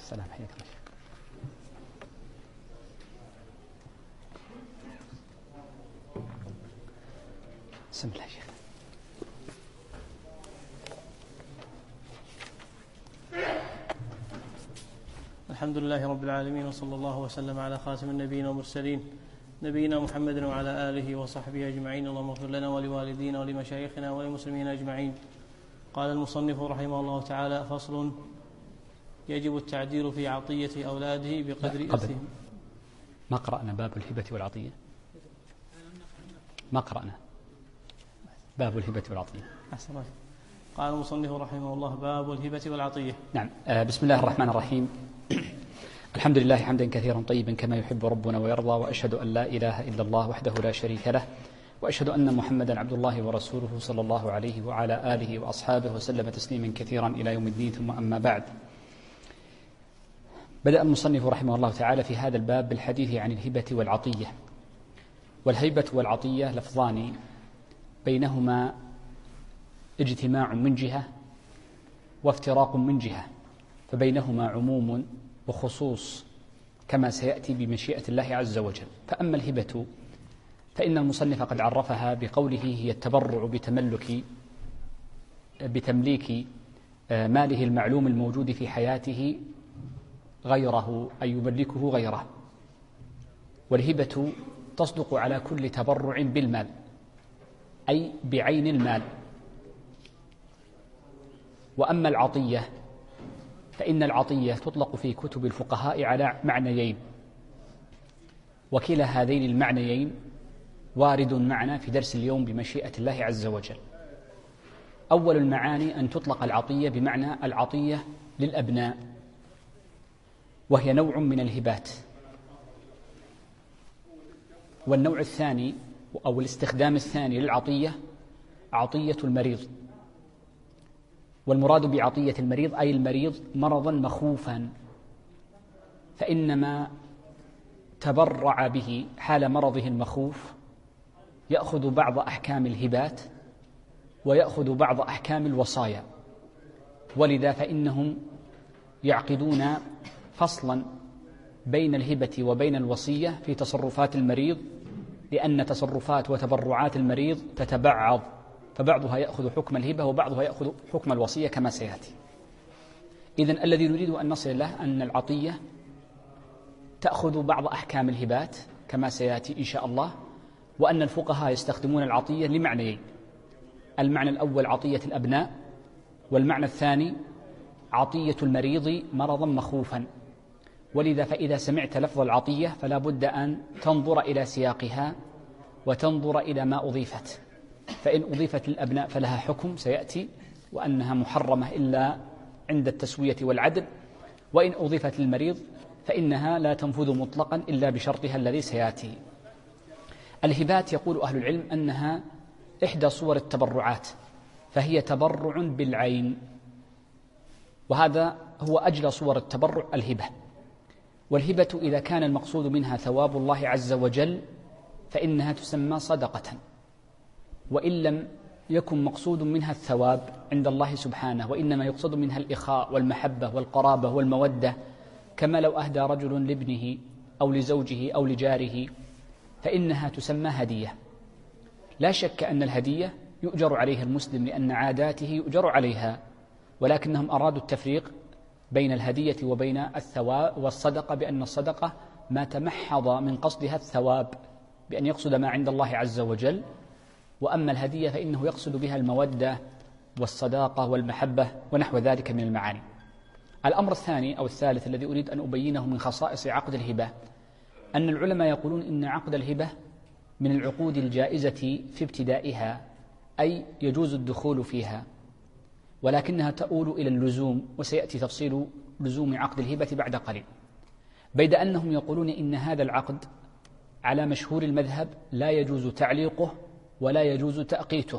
السلام، حياك الله. بسم الله يا شيخ. الحمد لله رب العالمين، وصلى الله وسلم على خاتم النبيين والمرسلين نبينا محمد وعلى آله وصحبه أجمعين. اللهم اغفر لنا ولوالدينا ولمشايخنا وللمسلمين أجمعين. قال المصنف رحمه الله تعالى: فصل: يجب التعديل في عطية أولاده بقدر إرثهم. ما قرأنا باب الهبة والعطية؟ ما قرأنا باب الهبة والعطية. قال المصنف رحمه الله: باب الهبة والعطية. نعم. بسم الله الرحمن الرحيم. الحمد لله حمدا كثيرا طيبا كما يحب ربنا ويرضى، وأشهد أن لا إله إلا الله وحده لا شريك له، وأشهد أن محمدا عبد الله ورسوله صلى الله عليه وعلى آله وأصحابه وسلم تسليما كثيرا إلى يوم الدين. ثم أما بعد، بدأ المصنف رحمه الله تعالى في هذا الباب بالحديث عن الهبة والعطية. والهبة والعطية لفظان بينهما اجتماع من جهة وافتراق من جهة، فبينهما عموم وخصوص كما سيأتي بمشيئة الله عز وجل. فأما الهبة فإن المصنف قد عرفها بقوله: هي التبرع بتمليك ماله المعلوم الموجود في حياته غيره، أي يملكه غيره. والهبة تصدق على كل تبرع بالمال، أي بعين المال. وأما العطية فإن العطية تطلق في كتب الفقهاء على معنيين، وكلا هذين المعنيين وارد معنا في درس اليوم بمشيئة الله عز وجل. أول المعاني أن تطلق العطية بمعنى العطية للأبناء، وهي نوع من الهبات. والنوع الثاني أو الاستخدام الثاني للعطية عطية المريض. والمراد بعطية المريض أي المريض مرضا مخوفا، فإنما تبرع به حال مرضه المخوف يأخذ بعض أحكام الهبات ويأخذ بعض أحكام الوصايا. ولذا فإنهم يعقدون فصلا بين الهبة وبين الوصية في تصرفات المريض، لأن تصرفات وتبرعات المريض تتبعض، فبعضها يأخذ حكم الهبة وبعضها يأخذ حكم الوصية كما سيأتي. إذن الذي نريد أن نصل له أن العطية تأخذ بعض أحكام الهبات كما سيأتي إن شاء الله، وأن الفقهاء يستخدمون العطية لمعنيين: المعنى الأول عطية الأبناء، والمعنى الثاني عطية المريض مرضا مخوفا. ولذا فإذا سمعت لفظ العطية فلا بد أن تنظر إلى سياقها وتنظر إلى ما أضيفت. فإن أضيفت للأبناء فلها حكم سيأتي، وأنها محرمة إلا عند التسوية والعدل. وإن أضيفت للمريض فإنها لا تنفذ مطلقا إلا بشرطها الذي سيأتي. الهبات يقول أهل العلم أنها إحدى صور التبرعات، فهي تبرع بالعين، وهذا هو أجلى صور التبرع الهبة. والهبة إذا كان المقصود منها ثواب الله عز وجل فإنها تسمى صدقة، وإن لم يكن مقصود منها الثواب عند الله سبحانه، وإنما يقصد منها الإخاء والمحبة والقرابة والمودة، كما لو أهدى رجل لابنه أو لزوجه أو لجاره، فإنها تسمى هدية. لا شك أن الهدية يؤجر عليها المسلم لأن عاداته يؤجر عليها، ولكنهم أرادوا التفريق بين الهدية وبين الثواب والصدقة، بأن الصدقة ما تمحض من قصدها الثواب بأن يقصد ما عند الله عز وجل، وأما الهدية فإنه يقصد بها المودة والصداقة والمحبة ونحو ذلك من المعاني. الأمر الثاني أو الثالث الذي أريد أن أبينه من خصائص عقد الهبة أن العلماء يقولون إن عقد الهبة من العقود الجائزة في ابتدائها، أي يجوز الدخول فيها، ولكنها تؤول إلى اللزوم، وسيأتي تفصيل لزوم عقد الهبة بعد قليل. بيد أنهم يقولون إن هذا العقد على مشهور المذهب لا يجوز تعليقه ولا يجوز تأقيته،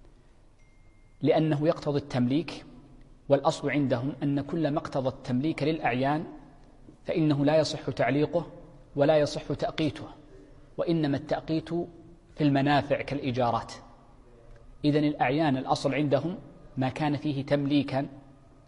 لأنه يقتضي التمليك، والأصل عندهم أن كل ما اقتضى التمليك للأعيان فإنه لا يصح تعليقه ولا يصح تأقيته، وإنما التأقيت في المنافع كالإيجارات. إذن الأعيان الأصل عندهم ما كان فيه تمليكا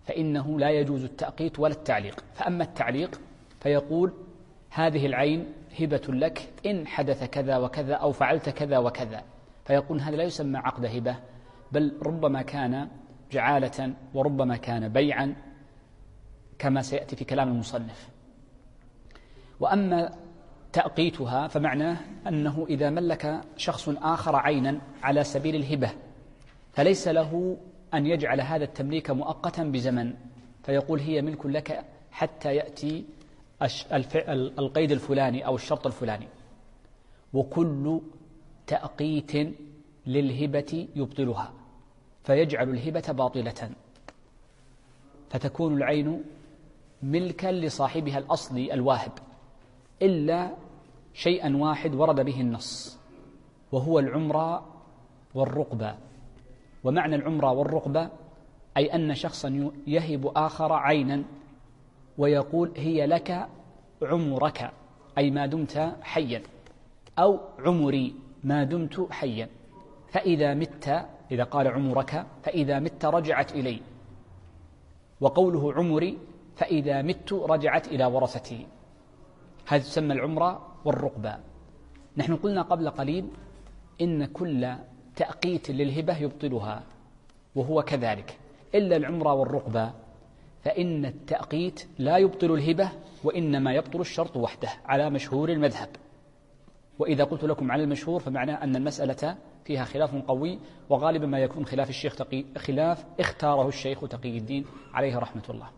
فإنه لا يجوز التأقيت ولا التعليق. فأما التعليق فيقول هذه العين هبة لك إن حدث كذا وكذا أو فعلت كذا وكذا، فيقول هذا لا يسمى عقد هبة، بل ربما كان جعالة وربما كان بيعا كما سيأتي في كلام المصنف. وأما تأقيتها فمعناه أنه إذا ملك شخص آخر عينا على سبيل الهبة فليس له أن يجعل هذا التمليك مؤقتا بزمن، فيقول هي ملك لك حتى يأتي القيد الفلاني أو الشرط الفلاني. وكل تأقيت للهبة يبطلها، فيجعل الهبة باطلة، فتكون العين ملكا لصاحبها الأصلي الواهب، إلا شيئا واحد ورد به النص، وهو العمرة والرقبة. ومعنى العمرة والرقبة أي أن شخصا يهب آخر عينا ويقول هي لك عمرك أي ما دمت حيا، أو عمري ما دمت حيا، فإذا مت، إذا قال عمرك فإذا مت رجعت إلي، وقوله عمري فإذا مت رجعت إلى ورثته. هذا تسمى العمرة والرقبة. نحن قلنا قبل قليل إن كل تأقيت للهبة يبطلها، وهو كذلك إلا العمرة والرقبة، فإن التأقيت لا يبطل الهبة وإنما يبطل الشرط وحده على مشهور المذهب. وإذا قلت لكم على المشهور فمعناه أن المسألة فيها خلاف قوي، وغالبا ما يكون خلاف الشيخ خلاف اختاره الشيخ تقي الدين عليه رحمة الله.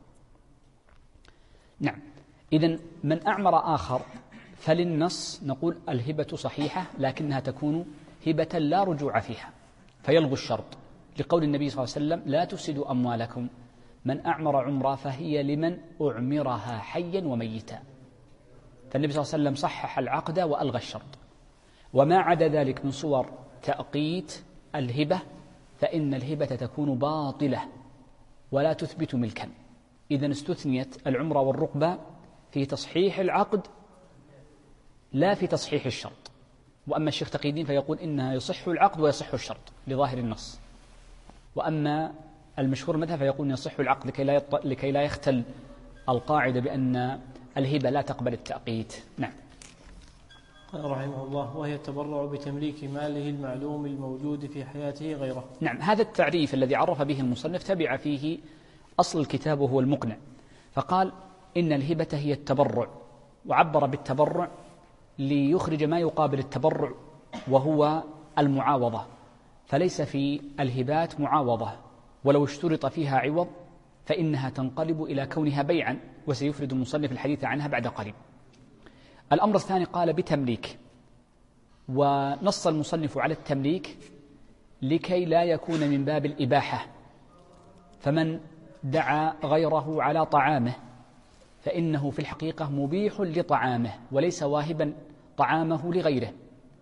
نعم، إذن من أعمر آخر فللنص نقول الهبة صحيحة، لكنها تكون هبة لا رجوع فيها، فيلغو الشرط، لقول النبي صلى الله عليه وسلم لا تفسدوا أموالكم، من أعمر عمرة فهي لمن أعمرها حيا وميتا. فالنبي صلى الله عليه وسلم صحح العقد وألغى الشرط. وما عدا ذلك من صور تأقيت الهبة فإن الهبة تكون باطلة ولا تثبت ملكا. إذن استثنيت العمرة والرقبة في تصحيح العقد لا في تصحيح الشرط. وأما الشيخ تقي الدين فيقول إنها يصح العقد ويصح الشرط لظاهر النص، وأما المشهور المذهب فيقول يصح العقد لكي لا يختل القاعدة بأن الهبة لا تقبل التأقيت. نعم. قال رحمه الله: وهي التبرع بتمليك ماله المعلوم الموجود في حياته غيره. نعم، هذا التعريف الذي عرف به المصنف تبع فيه أصل الكتاب وهو المقنع، فقال إن الهبة هي التبرع، وعبر بالتبرع ليخرج ما يقابل التبرع وهو المعاوضة، فليس في الهبات معاوضة، ولو اشترط فيها عوض فإنها تنقلب إلى كونها بيعا، وسيفرد المصنف الحديث عنها بعد قليل. الأمر الثاني قال بتمليك، ونص المصنف على التمليك لكي لا يكون من باب الإباحة، فمن دعا غيره على طعامه فإنه في الحقيقة مبيح لطعامه وليس واهبا طعامه لغيره،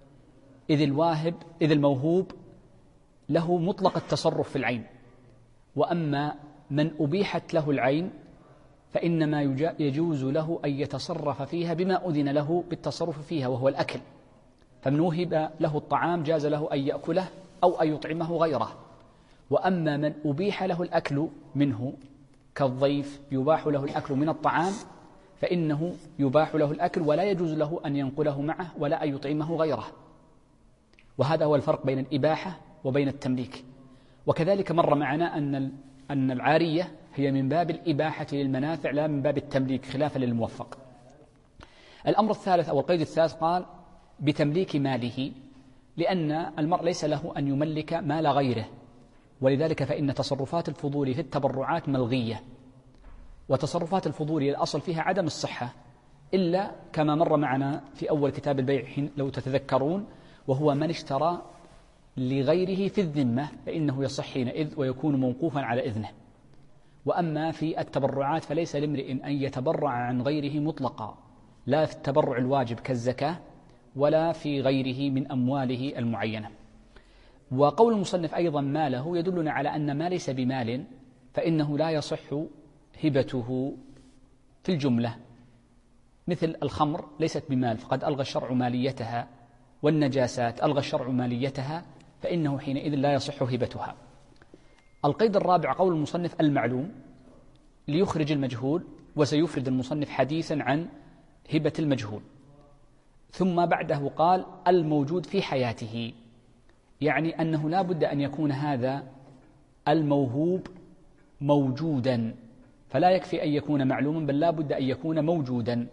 إذ الموهوب له مطلق التصرف في العين، وأما من أبيحت له العين فإنما يجوز له أن يتصرف فيها بما أذن له بالتصرف فيها وهو الأكل، فمن وهب له الطعام جاز له أن يأكله أو أن يطعمه غيره. وأما من أبيح له الأكل منه كالضيف يباح له الأكل من الطعام فإنه يباح له الأكل ولا يجوز له أن ينقله معه ولا أن يطعمه غيره. وهذا هو الفرق بين الإباحة وبين التمليك. وكذلك مر معنا أن العارية هي من باب الإباحة للمنافع لا من باب التمليك خلافا للموفق. الأمر الثالث أو القيد الثالث قال بتمليك ماله، لأن المرء ليس له أن يملك مال غيره، ولذلك فإن تصرفات الفضول في التبرعات ملغية، وتصرفات الفضول الأصل فيها عدم الصحة، إلا كما مر معنا في أول كتاب البيع لو تتذكرون، وهو من اشترى لغيره في الذمة فإنه يصح حينئذ ويكون موقوفا على إذنه. وأما في التبرعات فليس لامرئ أن يتبرع عن غيره مطلقا، لا في التبرع الواجب كالزكاة ولا في غيره من أمواله المعينة. وقول المصنف أيضا ماله يدلنا على أن ما ليس بمال فإنه لا يصح هبته في الجملة، مثل الخمر ليست بمال فقد ألغى الشرع ماليتها، والنجاسات ألغى الشرع ماليتها، فإنه حينئذ لا يصح هبتها. القيد الرابع قول المصنف المعلوم، ليخرج المجهول، وسيفرد المصنف حديثا عن هبة المجهول. ثم بعده قال الموجود في حياته، يعني أنه لا بد أن يكون هذا الموهوب موجودا، فلا يكفي أن يكون معلوما بل لا بد أن يكون موجودا.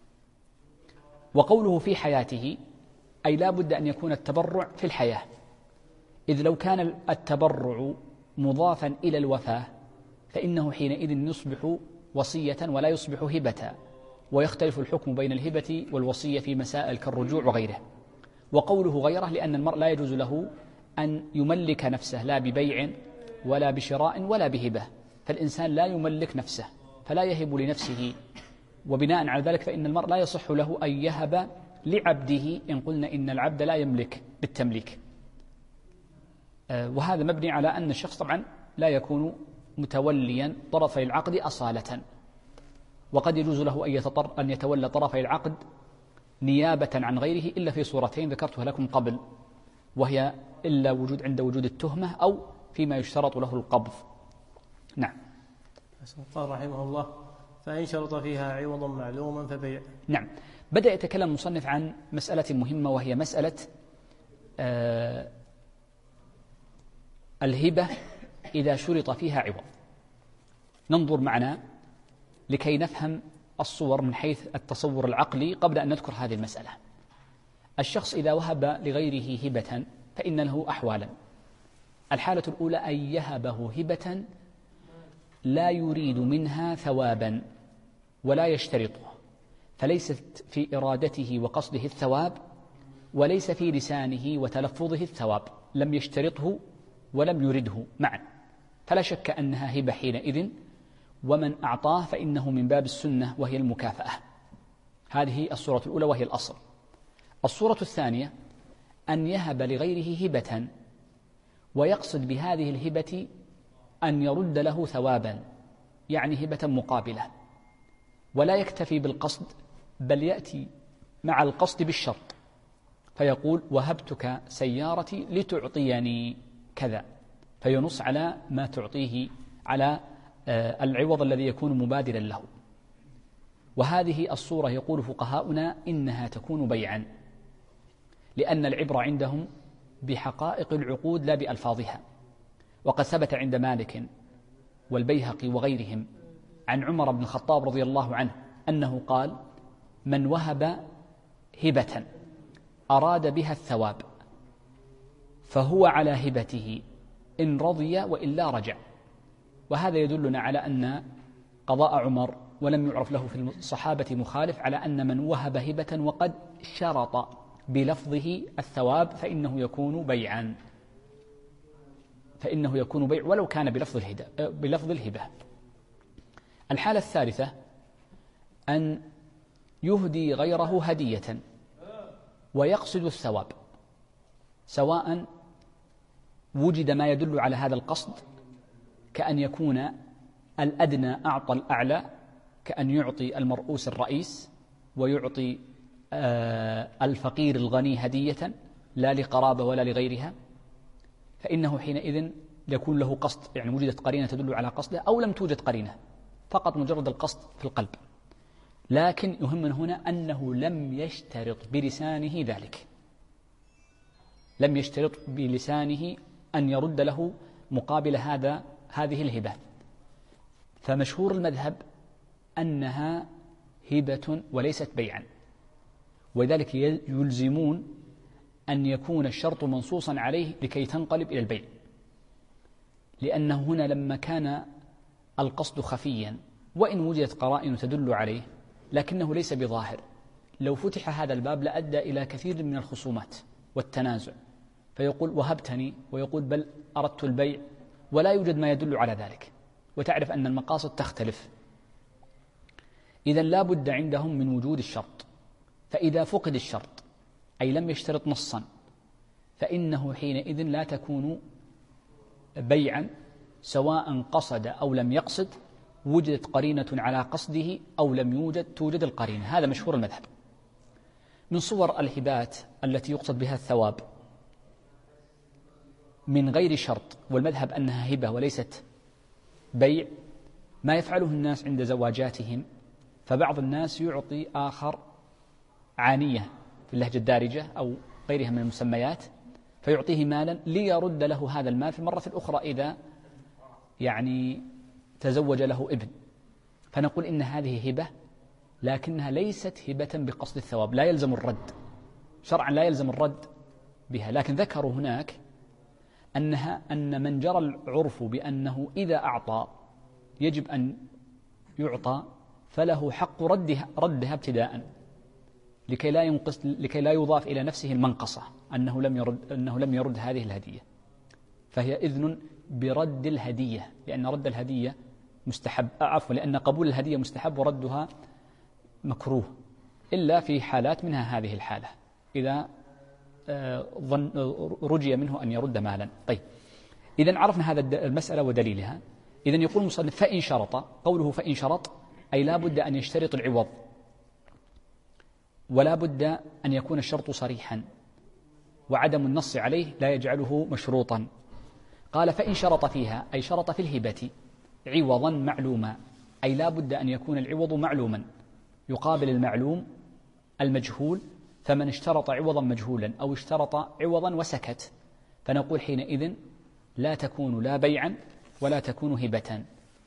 وقوله في حياته أي لا بد أن يكون التبرع في الحياة، إذ لو كان التبرع مضافا إلى الوفاة فإنه حينئذ يصبح وصية ولا يصبح هبة، ويختلف الحكم بين الهبة والوصية في مسائل كالرجوع وغيره. وقوله غيره لأن المرء لا يجوز له أن يملك نفسه لا ببيع ولا بشراء ولا بهبة، فالإنسان لا يملك نفسه فلا يهب لنفسه، وبناء على ذلك فإن المرء لا يصح له أن يهب لعبده إن قلنا إن العبد لا يملك بالتمليك. وهذا مبني على أن الشخص طبعا لا يكون متوليا طرفي العقد أصالة، وقد يجوز له أن يتولى طرفي العقد نيابة عن غيره إلا في صورتين ذكرتها لكم قبل، وهي إلا عند وجود التهمة أو فيما يشترط له القبض. نعم. قال رحمه الله فإن شرط فيها عوضا معلوما فبيع. نعم. بدأ يتكلم المصنف عن مسألة مهمة، وهي مسألة الهبة إذا شرط فيها عوض. ننظر معنا لكي نفهم الصور من حيث التصور العقلي قبل أن نذكر هذه المسألة. الشخص إذا وهب لغيره هبة فإن له أحوالا. الحالة الأولى أن يهبه هبة لا يريد منها ثوابا ولا يشترطه، فليست في إرادته وقصده الثواب، وليس في لسانه وتلفظه الثواب، لم يشترطه ولم يرده معا، فلا شك أنها هبة حينئذ، ومن أعطاه فإنه من باب السنة وهي المكافأة. هذه الصورة الأولى وهي الأصل. الصورة الثانية أن يهب لغيره هبة ويقصد بهذه الهبة أن يرد له ثوابا، يعني هبة مقابلة، ولا يكتفي بالقصد بل يأتي مع القصد بالشرط، فيقول وهبتك سيارتي لتعطيني كذا، فينص على ما تعطيه على العوض الذي يكون مبادلا له. وهذه الصورة يقول فقهاؤنا إنها تكون بيعا، لأن العبرة عندهم بحقائق العقود لا بألفاظها. وقد ثبت عند مالك والبيهقي وغيرهم عن عمر بن الخطاب رضي الله عنه أنه قال من وهب هبة أراد بها الثواب فهو على هبته إن رضي وإلا رجع. وهذا يدلنا على أن قضاء عمر ولم يعرف له في الصحابة مخالف على أن من وهب هبة وقد شرط بلفظه الثواب فإنه يكون بيعا، ولو كان بلفظ الهبة. الحالة الثالثة أن يهدي غيره هدية ويقصد الثواب، سواء وجد ما يدل على هذا القصد، كأن يكون الأدنى أعطى الأعلى، كأن يعطي المرؤوس الرئيس ويعطي الفقير الغني هدية لا لقرابة ولا لغيرها، فإنه حينئذ يكون له قصد، يعني وجدت قرينة تدل على قصده أو لم توجد قرينة، فقط مجرد القصد في القلب. لكن يهم هنا أنه لم يشترط بلسانه ذلك، لم يشترط بلسانه أن يرد له مقابل هذه الهبة. فمشهور المذهب أنها هبة وليست بيعا، ولذلك يلزمون أن يكون الشرط منصوصا عليه لكي تنقلب إلى البيع، لأنه هنا لما كان القصد خفيا وإن وجدت قرائن تدل عليه لكنه ليس بظاهر، لو فتح هذا الباب لأدى إلى كثير من الخصومات والتنازع، فيقول وهبتني ويقول بل أردت البيع، ولا يوجد ما يدل على ذلك، وتعرف أن المقاصد تختلف. إذن لا بد عندهم من وجود الشرط، فإذا فقد الشرط أي لم يشترط نصا فإنه حينئذ لا تكون بيعا، سواء قصد أو لم يقصد، وجدت قرينة على قصده أو لم توجد القرينة. هذا مشهور المذهب. من صور الهبات التي يقصد بها الثواب من غير شرط، والمذهب أنها هبة وليست بيع، ما يفعله الناس عند زواجاتهم، فبعض الناس يعطي آخر عانية في اللهجة الدارجة أو غيرها من المسميات، فيعطيه مالا ليرد له هذا المال في المرة الأخرى إذا يعني تزوج له ابن. فنقول إن هذه هبة، لكنها ليست هبة بقصد الثواب، لا يلزم الرد شرعا، لا يلزم الرد بها. لكن ذكروا هناك أن من جرى العرف بأنه إذا أعطى يجب أن يعطى، فله حق ردها ابتداء، لكي لا يضاف إلى نفسه المنقصة أنه لم يرد هذه الهدية. فهي إذن برد الهدية، لأن رد الهدية مستحب، لأن قبول الهدية مستحب وردها مكروه، إلا في حالات منها هذه الحالة إذا رجي منه أن يرد مالا. طيب، إذن عرفنا هذا المسألة ودليلها. إذن يقول المصنف فإن شرط، قوله فإن شرط أي لا بد أن يشترط العوض، ولا بد أن يكون الشرط صريحا، وعدم النص عليه لا يجعله مشروطا. قال فإن شرط فيها أي شرط في الهبة عوضا معلوما، أي لا بد أن يكون العوض معلوما يقابل المعلوم المجهول. فمن اشترط عوضا مجهولا أو اشترط عوضا وسكت، فنقول حينئذ لا تكون لا بيعا ولا تكون هبة.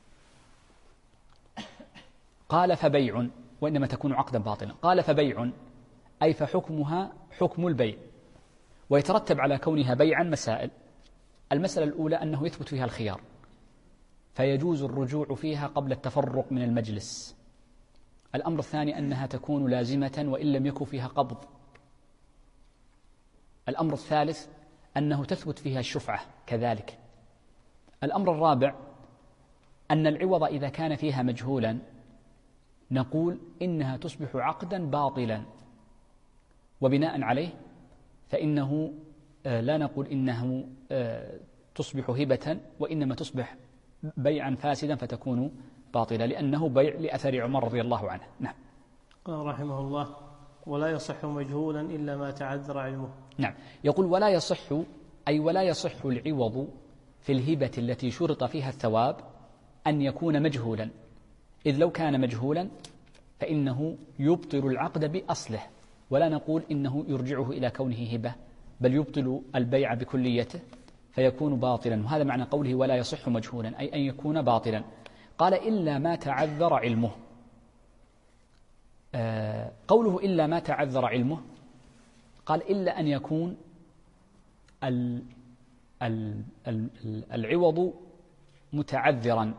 قال فبيع، وإنما تكون عقدا باطلا. قال فبيع أي فحكمها حكم البيع، ويترتب على كونها بيعا مسائل. المسألة الأولى أنه يثبت فيها الخيار، فيجوز الرجوع فيها قبل التفرق من المجلس. الأمر الثاني أنها تكون لازمة وإن لم يكن فيها قبض. الأمر الثالث أنه تثبت فيها الشفعة كذلك. الأمر الرابع أن العوض إذا كان فيها مجهولا نقول إنها تصبح عقدا باطلا، وبناء عليه فإنه لا نقول إنه تصبح هبة، وإنما تصبح بيعا فاسدا فتكون باطلة، لأنه بيع لأثر عمر رضي الله عنه. نعم. قال رحمه الله ولا يصح مجهولا إلا ما تعذر علمه. نعم، يقول ولا يصح أي ولا يصح العوض في الهبة التي شرط فيها الثواب أن يكون مجهولا، إذ لو كان مجهولا فإنه يبطل العقد بأصله، ولا نقول إنه يرجعه إلى كونه هبة، بل يبطل البيع بكليته فيكون باطلا. وهذا معنى قوله ولا يصح مجهولا، أي أن يكون باطلا. قال إلا ما تعذر علمه. قوله إلا ما تعذر علمه قال إلا أن يكون العوض متعذرا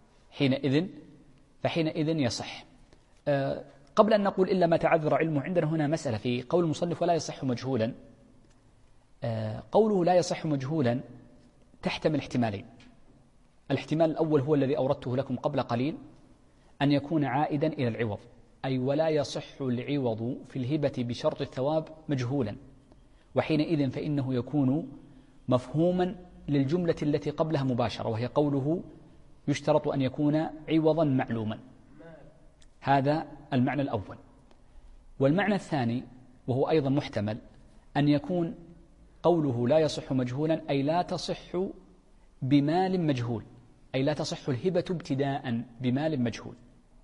فحينئذ يصح. قبل أن نقول إلا ما تعذر علمه، عندنا هنا مسألة في قول المصنف ولا يصح مجهولا. قوله لا يصح مجهولا تحتمل احتمالين. الاحتمال الأول هو الذي أوردته لكم قبل قليل، أن يكون عائدا إلى العوض، أي ولا يصح العوض في الهبة بشرط الثواب مجهولا، وحينئذ فإنه يكون مفهوما للجملة التي قبلها مباشرة، وهي قوله يشترط أن يكون عوضا معلوما. هذا المعنى الأول. والمعنى الثاني وهو أيضا محتمل، أن يكون قوله لا يصح مجهولا أي لا تصح بمال مجهول، أي لا تصح الهبة ابتداء بمال مجهول،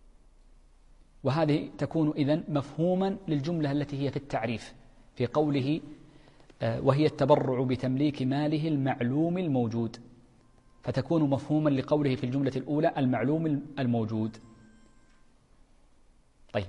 وهذه تكون إذن مفهوما للجملة التي هي في التعريف في قوله وهي التبرع بتمليك ماله المعلوم الموجود، فتكون مفهوما لقوله في الجملة الأولى المعلوم الموجود. طيب،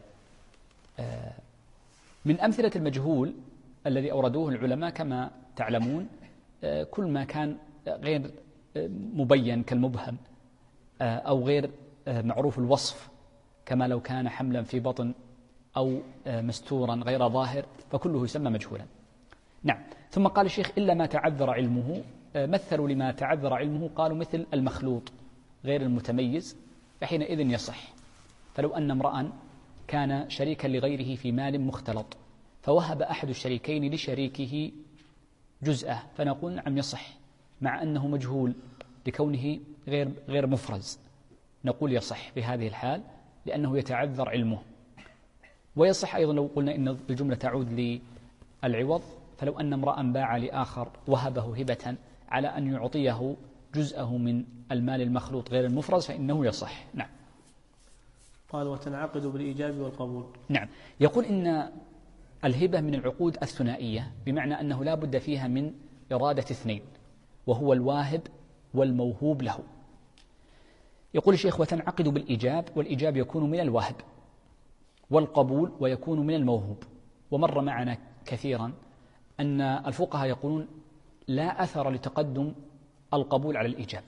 من أمثلة المجهول الذي أوردوه العلماء كما تعلمون كل ما كان غير مبين كالمبهم، أو غير معروف الوصف، كما لو كان حملا في بطن أو مستورا غير ظاهر، فكله يسمى مجهولا. نعم. ثم قال الشيخ إلا ما تعذر علمه، مثلوا لما تعذر علمه قالوا مثل المخلوط غير المتميز، فحينئذ يصح. فلو أن امرأ كان شريكا لغيره في مال مختلط، فوهب أحد الشريكين لشريكه جزءه، فنقول نعم يصح، مع أنه مجهول لكونه غير مفرز، نقول يصح في هذه الحال لأنه يتعذر علمه. ويصح أيضا لو قلنا إن الجملة تعود للعوض، فلو أن امرأ باع لآخر وهبه هبة على أن يعطيه جزءه من المال المخلوط غير المفرز فإنه يصح. نعم. قال وتنعقد بالإيجاب والقبول. نعم. يقول إن الهبة من العقود الثنائية، بمعنى أنه لا بد فيها من إرادة اثنين، وهو الواهب والموهوب له. يقول الشيخ وتنعقد بالإيجاب، والإيجاب يكون من الواهب، والقبول ويكون من الموهوب. ومر معنا كثيرا أن الفقهاء يقولون لا أثر لتقدم القبول على الإيجاب،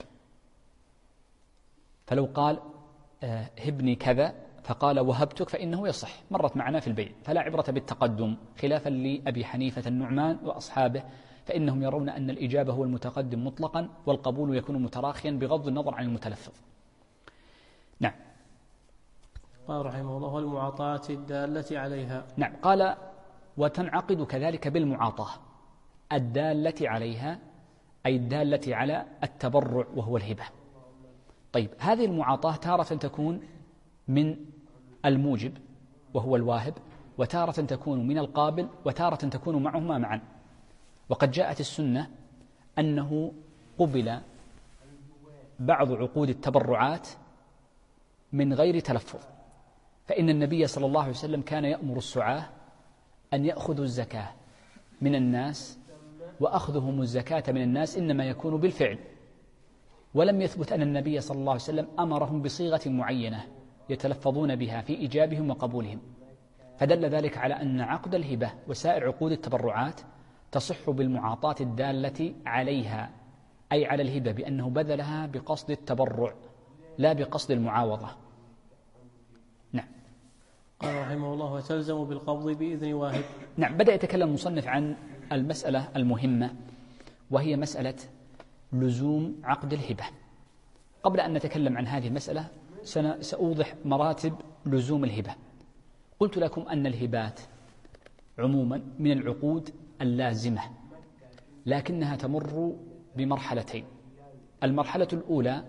فلو قال هبني كذا فقال وهبتك فإنه يصح، مرت معنا في البيع، فلا عبرة بالتقدم، خلافا لأبي حنيفة النعمان وأصحابه، فإنهم يرون أن الإجابة هو المتقدم مطلقا، والقبول يكون متراخيا بغض النظر عن المتلفظ. نعم. قال رحمه الله والمعاطاة الدالة عليها. نعم. قال وتنعقد كذلك بالمعاطاة الدالة عليها، أي الدالة على التبرع وهو الهبة. طيب، هذه المعاطاة تارة تكون من الموجب وهو الواهب، وتارة تكون من القابل، وتارة تكون معهما معا. وقد جاءت السنة أنه قبل بعض عقود التبرعات من غير تلفظ، فإن النبي صلى الله عليه وسلم كان يأمر السعاة أن يأخذوا الزكاة من الناس، وأخذهم الزكاة من الناس إنما يكون بالفعل، ولم يثبت أن النبي صلى الله عليه وسلم أمرهم بصيغة معينة يتلفظون بها في إيجابهم وقبولهم، فدل ذلك على أن عقد الهبة وسائر عقود التبرعات تصح بالمعاطاة الدالة عليها، أي على الهبة، بأنه بذلها بقصد التبرع لا بقصد المعاوضة. نعم. قال رحمه الله وتلزم بالقبض بإذن واهب. نعم. بدأ يتكلم المصنف عن المسألة المهمة، وهي مسألة لزوم عقد الهبة. قبل أن نتكلم عن هذه المسألة سأوضح مراتب لزوم الهبة. قلت لكم أن الهبات عموما من العقود اللازمة، لكنها تمر بمرحلتين. المرحلة الأولى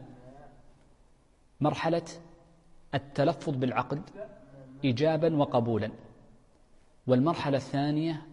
مرحلة التلفظ بالعقد إيجابا وقبولا، والمرحلة الثانية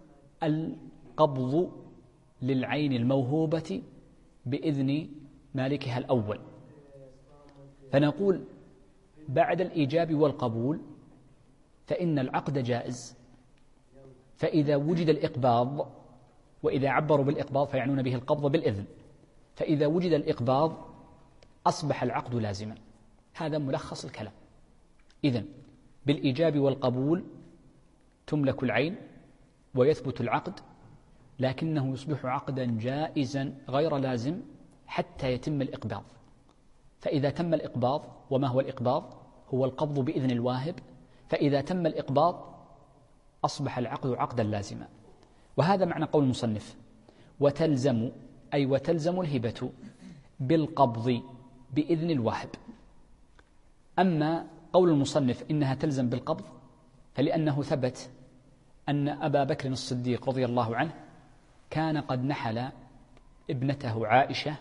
القبض للعين الموهوبة بإذن مالكها الأول. فنقول بعد الإيجاب والقبول فإن العقد جائز، فإذا وجد الإقباض، وإذا عبروا بالإقباض فيعنون به القبض بالإذن، فإذا وجد الإقباض أصبح العقد لازما. هذا ملخص الكلام. إذن بالإيجاب والقبول تملك العين ويثبت العقد، لكنه يصبح عقدا جائزا غير لازم حتى يتم الإقباض. فإذا تم الإقباض، وما هو الإقباض؟ هو القبض بإذن الواهب، فإذا تم الإقباض أصبح العقد عقدا لازما. وهذا معنى قول المصنف وتلزم، أي وتلزم الهبة بالقبض بإذن الواهب. أما قول المصنف إنها تلزم بالقبض فلأنه ثبت أن أبا بكر الصديق رضي الله عنه كان قد نحل ابنته عائشة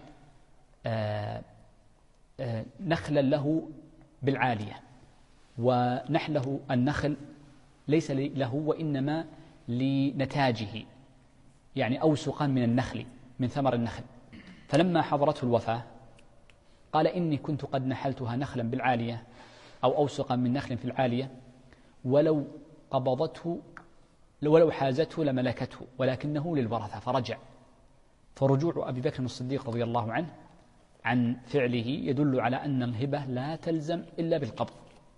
نخلا له بالعالية، ونحله النخل ليس له وإنما لنتاجه، يعني أوسقا من النخل، من ثمر النخل. فلما حضرته الوفاة قال إني كنت قد نحلتها نخلا بالعالية أو أوسقا من نخل في العالية، ولو قبضته ولو حازته لملكته، ولكنه للورثة فرجع. فرجوع أبي بكر الصديق رضي الله عنه عن فعله يدل على أن الهبة لا تلزم إلا بالقبض.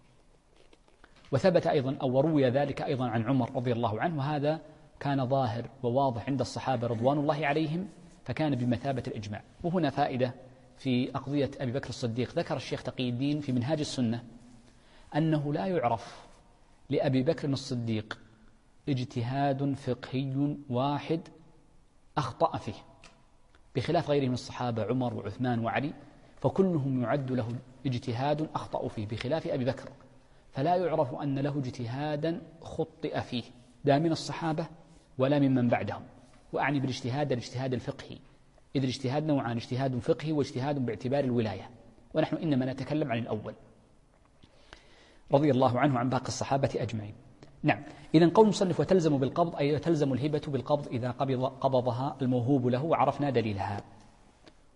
وثبت أيضا أو وروي ذلك أيضا عن عمر رضي الله عنه، وهذا كان ظاهر وواضح عند الصحابة رضوان الله عليهم، فكان بمثابة الإجماع. وهنا فائدة في أقضية أبي بكر الصديق. ذكر الشيخ تقي الدين في منهاج السنة أنه لا يعرف لأبي بكر الصديق اجتهاد فقهي واحد أخطأ فيه، بخلاف غيره من الصحابة عمر وعثمان وعلي، فكلهم يعد له اجتهاد أخطأ فيه، بخلاف أبي بكر فلا يعرف أن له اجتهادا خطئ فيه لا من الصحابة ولا ممن بعدهم. وأعني بالاجتهاد الاجتهاد الفقهي، إذ الاجتهاد نوعان: اجتهاد فقهي واجتهاد باعتبار الولاية، ونحن إنما نتكلم عن الأول رضي الله عنه عن باقي الصحابة أجمعين. نعم. إذن قول المصنف وتلزم بالقبض أي تلزم الهبة بالقبض إذا قبضها الموهوب له، وعرفنا دليلها.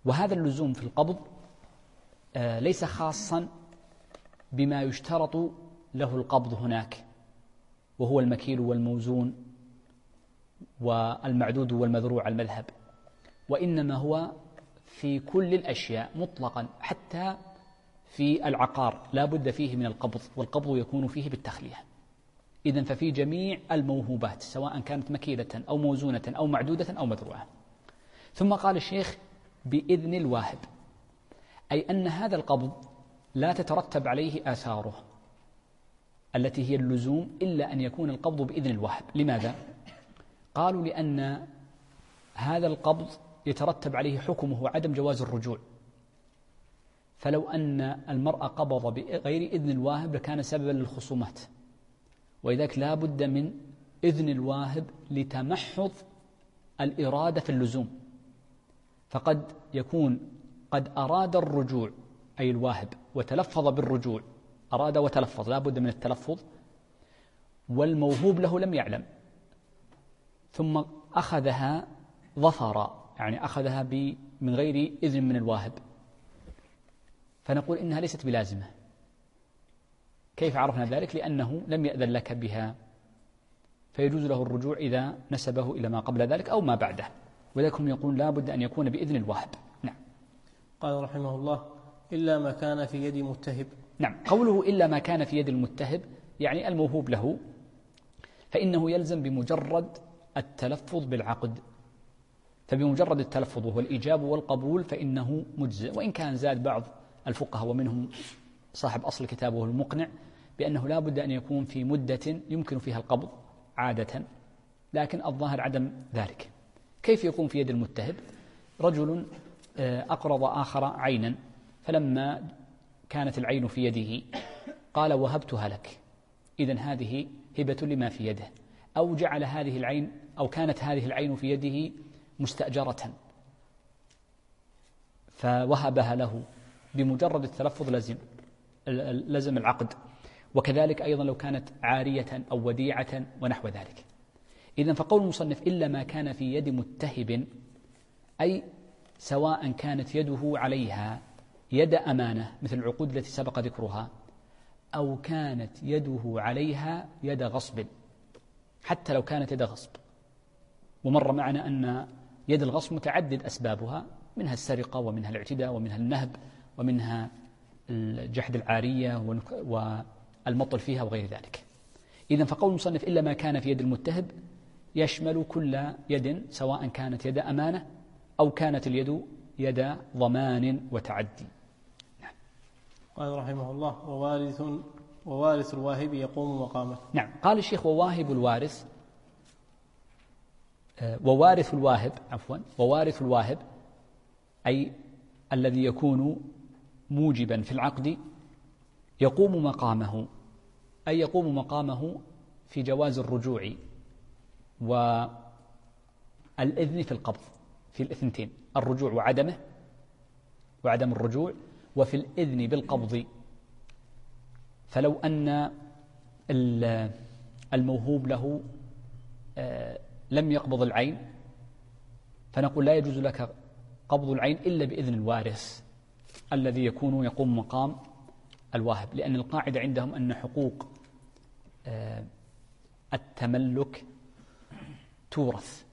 وهذا اللزوم في القبض ليس خاصا بما يشترط له القبض هناك، وهو المكيل والموزون والمعدود والمذروع على المذهب، وإنما هو في كل الأشياء مطلقا، حتى في العقار لا بد فيه من القبض، والقبض يكون فيه بالتخلية. إذن ففي جميع الموهوبات سواء كانت مكيلة أو موزونة أو معدودة أو مذروعة. ثم قال الشيخ بإذن الواهب، أي أن هذا القبض لا تترتب عليه آثاره التي هي اللزوم إلا أن يكون القبض بإذن الواهب. لماذا؟ قالوا لأن هذا القبض يترتب عليه حكمه عدم جواز الرجوع، فلو أن المرأة قبض بغير إذن الواهب لكان سببا للخصومات، ولذلك لا بد من إذن الواهب لتمحض الإرادة في اللزوم. فقد يكون قد أراد الرجوع أي الواهب وتلفظ بالرجوع، أراد وتلفظ، لا بد من التلفظ، والموهوب له لم يعلم، ثم أخذها ظفرا، يعني أخذها من غير إذن من الواهب، فنقول إنها ليست بلازمة. كيف عرفنا ذلك؟ لأنه لم يأذن لك بها، فيجوز له الرجوع إذا نسبه إلى ما قبل ذلك أو ما بعده، ولذلك هم يقولون لا بد أن يكون بإذن الواهب. نعم. قال رحمه الله إلا ما كان في يد متهب. نعم، قوله إلا ما كان في يد المتهب يعني الموهوب له، فإنه يلزم بمجرد التلفظ بالعقد، فبمجرد التلفظ وهو الإيجاب والقبول فإنه مجزئ، وإن كان زاد بعض الفقهاء ومنهم صاحب أصل كتابه المقنع بأنه لا بد أن يكون في مدة يمكن فيها القبض عادة، لكن الظاهر عدم ذلك. كيف يكون في يد المتهب؟ رجل أقرض آخر عينا، فلما كانت العين في يده قال وهبتها لك، إذن هذه هبة لما في يده، أو جعل هذه العين أو كانت هذه العين في يده مستأجرة فوهبها له، بمجرد التلفظ لزم العقد. وكذلك أيضا لو كانت عارية أو وديعة ونحو ذلك. إذن فقول المصنف إلا ما كان في يد متهب، أي سواء كانت يده عليها يد أمانة مثل العقود التي سبق ذكرها، أو كانت يده عليها يد غصب، حتى لو كانت يد غصب. ومر معنا أن يد الغصب متعدد أسبابها، منها السرقة ومنها الاعتداء ومنها النهب ومنها الجحد العارية والمطل فيها وغير ذلك. إذن فقول المصنف إلا ما كان في يد المتهب يشمل كل يد، سواء كانت يد أمانة أو كانت اليد يد ضمان وتعدي. نعم. قال رحمه الله ووارث الواهب يقوم مقامه. نعم. قال الشيخ وواهب الوارث، ووارث الواهب ووارث الواهب أي الذي يكون موجبا في العقد يقوم مقامه، أي يقوم مقامه في جواز الرجوع والإذن في القبض، في الاثنتين، الرجوع وعدمه وعدم الرجوع، وفي الإذن بالقبض. فلو أن الموهوب له لم يقبض العين فنقول لا يجوز لك قبض العين إلا بإذن الوارث الذي يقوم مقام الواهب، لأن القاعدة عندهم أن حقوق التملك تورث،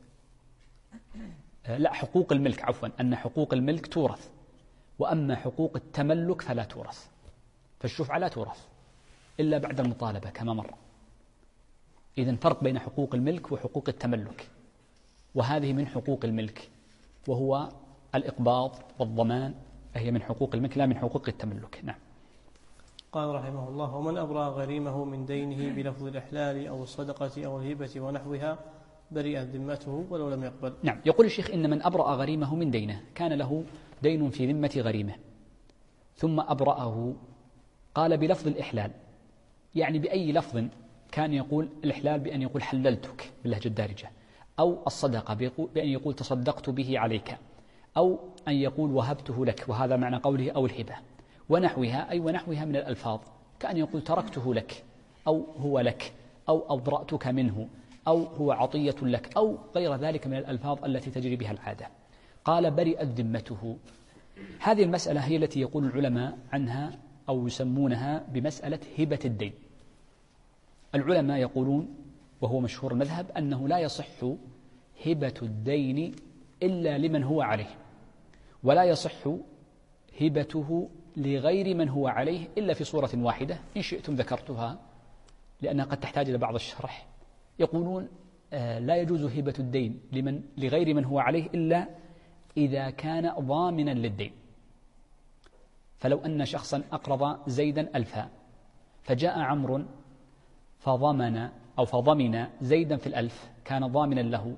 لا حقوق الملك عفوا، أن حقوق الملك تورث، وأما حقوق التملك فلا تورث، فالشفعة لا تورث إلا بعد المطالبة كما مر. إذن فرق بين حقوق الملك وحقوق التملك، وهذه من حقوق الملك، وهو الإقباض والضمان، هي من حقوق الملك لا من حقوق التملك. نعم. قال رحمه الله ومن أبرأ غريمه من دينه بلفظ الإحلال أو الصدقة أو الهبة ونحوها برئت ذمته ولو لم يقبل. نعم. يقول الشيخ إن من أبرأ غريمه من دينه، كان له دين في ذمة غريمه ثم أبرأه، قال بلفظ الإحلال، يعني بأي لفظ كان يقول الإحلال بأن يقول حللتك باللهجة الدارجة، أو الصدقة بأن يقول تصدقت به عليك، أو أن يقول وهبته لك، وهذا معنى قوله أو الهبة، ونحوها أي ونحوها من الألفاظ، كأن يقول تركته لك، أو هو لك، أو أبرأتك منه، أو هو عطية لك، أو غير ذلك من الألفاظ التي تجري بها العادة. قال برئت ذمته، هذه المسألة هي التي يقول العلماء عنها أو يسمونها بمسألة هبة الدين. العلماء يقولون، وهو مشهور المذهب، أنه لا يصح هبة الدين إلا لمن هو عليه، ولا يصح هبته لغير من هو عليه إلا في صورة واحدة إن شئتم ذكرتها لأنها قد تحتاج إلى بعض الشرح. يقولون لا يجوز هبة الدين لغير من هو عليه إلا إذا كان ضامنا للدين. فلو أن شخصا أقرض زيدا 1000 فجاء عمرو فضمن زيدا في 1000 كان ضامنا له،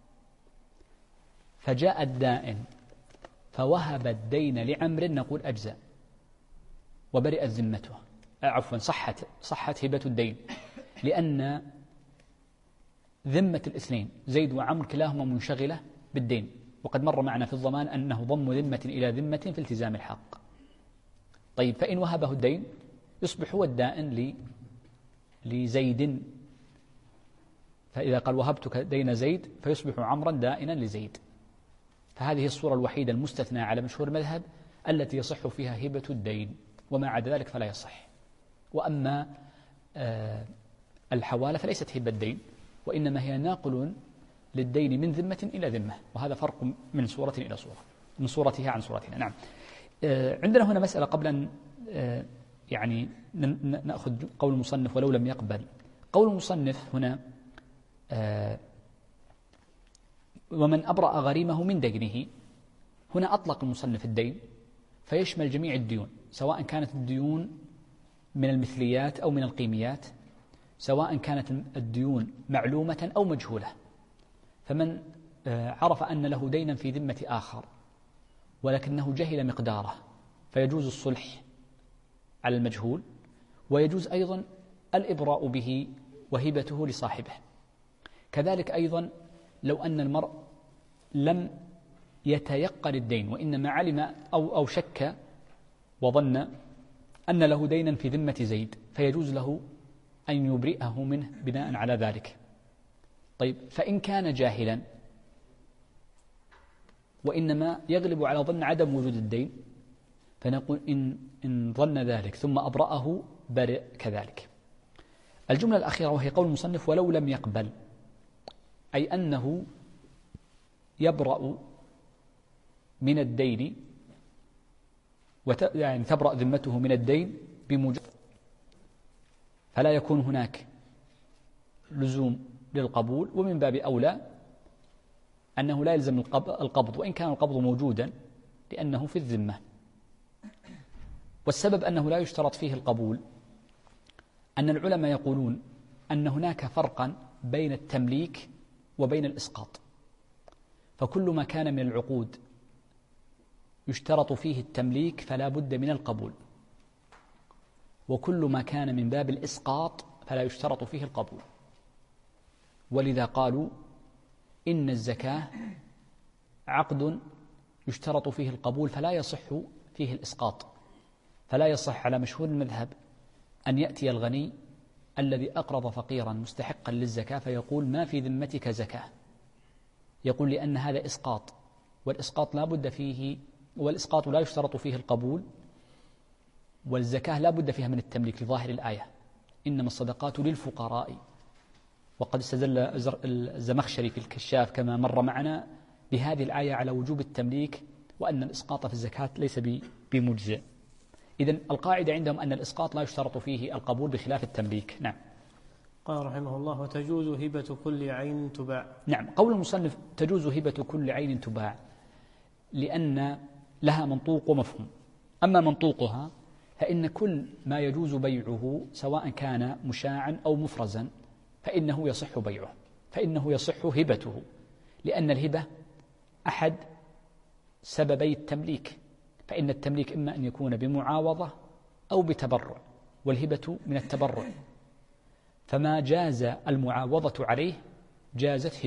فجاء الدائن فوهب الدين لعمر، نقول أجزاء وبرئت ذمته، عفوا صحت هبة الدين، لأن ذمة الاثنين زيد وعمر كلاهما منشغلة بالدين، وقد مر معنا في الضمان أنه ضم ذمة إلى ذمة في التزام الحق. طيب، فإن وهبه الدين يصبح هو الدائن لزيد، فإذا قال وهبتك دين زيد فيصبح عمرا دائنا لزيد. فهذه الصورة الوحيدة المستثنى على مشهور المذهب التي يصح فيها هبة الدين، وما عدا ذلك فلا يصح. وأما الحوالة فليست هبة الدين، وإنما هي ناقل للدين من ذمة إلى ذمة، وهذا فرق من صورة إلى صورة، من صورتها عن صورتها. نعم. عندنا هنا مسألة قبل أن يعني نأخذ قول المصنف ولو لم يقبل. قول المصنف هنا ومن أبرأ غريمه من دينه، هنا أطلق المصنف الدين فيشمل جميع الديون، سواء كانت الديون من المثليات أو من القيميات، سواء كانت الديون معلومة أو مجهولة. فمن عرف أن له دينا في ذمة آخر ولكنه جهل مقداره فيجوز الصلح على المجهول، ويجوز أيضا الإبراء به وهبته لصاحبه. كذلك أيضا لو أن المرء لم يتيقن الدين وإنما علم أو شك وظن أن له دينا في ذمة زيد، فيجوز له أن يبرئه منه بناء على ذلك. طيب، فإن كان جاهلا وإنما يغلب على ظن عدم وجود الدين، فنقول إن ظن ذلك ثم أبرأه برئ كذلك. الجملة الأخيرة وهي قول المصنف ولو لم يقبل، أي أنه يبرأ من الدين يعني تبرأ ذمته من الدين بمجرد، فلا يكون هناك لزوم للقبول، ومن باب أولى أنه لا يلزم القبض وإن كان القبض موجودا لأنه في الذمة. والسبب أنه لا يشترط فيه القبول أن العلماء يقولون أن هناك فرقا بين التمليك وبين الإسقاط، فكل ما كان من العقود يشترط فيه التمليك فلا بد من القبول، وكل ما كان من باب الإسقاط فلا يشترط فيه القبول. ولذا قالوا إن الزكاة عقد يشترط فيه القبول فلا يصح فيه الإسقاط، فلا يصح على مشهور المذهب أن يأتي الغني الذي أقرض فقيرا مستحقا للزكاة فيقول ما في ذمتك زكاة، يقول لأن هذا إسقاط، والإسقاط لا بد فيه، والإسقاط لا يشترط فيه القبول، والزكاة لا بد فيها من التمليك لظاهر الآية إنما الصدقات للفقراء. وقد استدل الزمخشري في الكشاف كما مر معنا بهذه الآية على وجوب التمليك وأن الإسقاط في الزكاة ليس بمجزئ. إذن القاعدة عندهم أن الإسقاط لا يشترط فيه القبول بخلاف التمليك. نعم. قال رحمه الله وتجوز هبة كل عين تباع. نعم، قول المصنف تجوز هبة كل عين تباع لأن لها منطوق ومفهوم. أما منطوقها فإن كل ما يجوز بيعه سواء كان مشاعا أو مفرزا فإنه يصح بيعه، فإنه يصح هبته، لأن الهبة أحد سببي التمليك، فإن التمليك إما أن يكون بمعاوضة أو بتبرع، والهبة من التبرع، فما جاز المعاوضة عليه جازت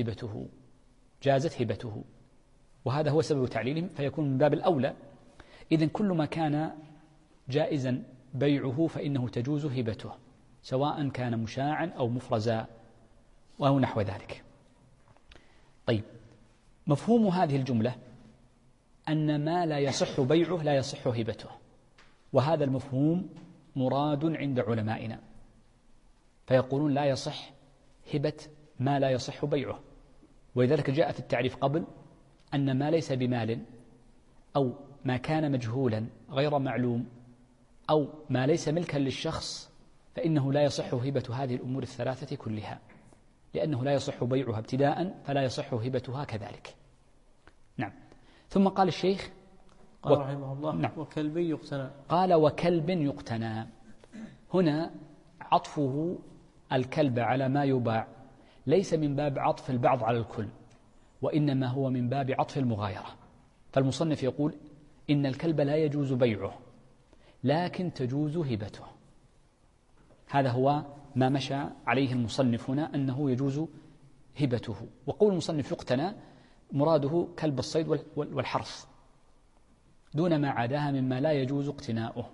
هبته، وهذا هو سبب تعليلهم، فيكون من باب الأولى. إذن كل ما كان جائزا بيعه فإنه تجوز هبته سواء كان مشاعا أو مفرزا أو نحو ذلك. طيب، مفهوم هذه الجملة أن ما لا يصح بيعه لا يصح هبته، وهذا المفهوم مراد عند علمائنا، فيقولون لا يصح هبة ما لا يصح بيعه. ولذلك جاء في التعريف قبل أن ما ليس بمال أو ما كان مجهولا غير معلوم أو ما ليس ملكا للشخص فإنه لا يصح هبة هذه الأمور الثلاثة كلها، لأنه لا يصح بيعها ابتداء فلا يصح هبتها كذلك. نعم. ثم قال الشيخ قال رحمه الله نعم. وكلب يقتنى. قال وكلب يقتنى. هنا عطفه الكلب على ما يباع ليس من باب عطف البعض على الكل، وإنما هو من باب عطف المغايرة. فالمصنف يقول إن الكلب لا يجوز بيعه لكن تجوز هبته. هذا هو ما مشى عليه المصنف هنا، أنه يجوز هبته. وقول المصنف يقتنى مراده كلب الصيد والحرث دون ما عداها مما لا يجوز اقتناؤه.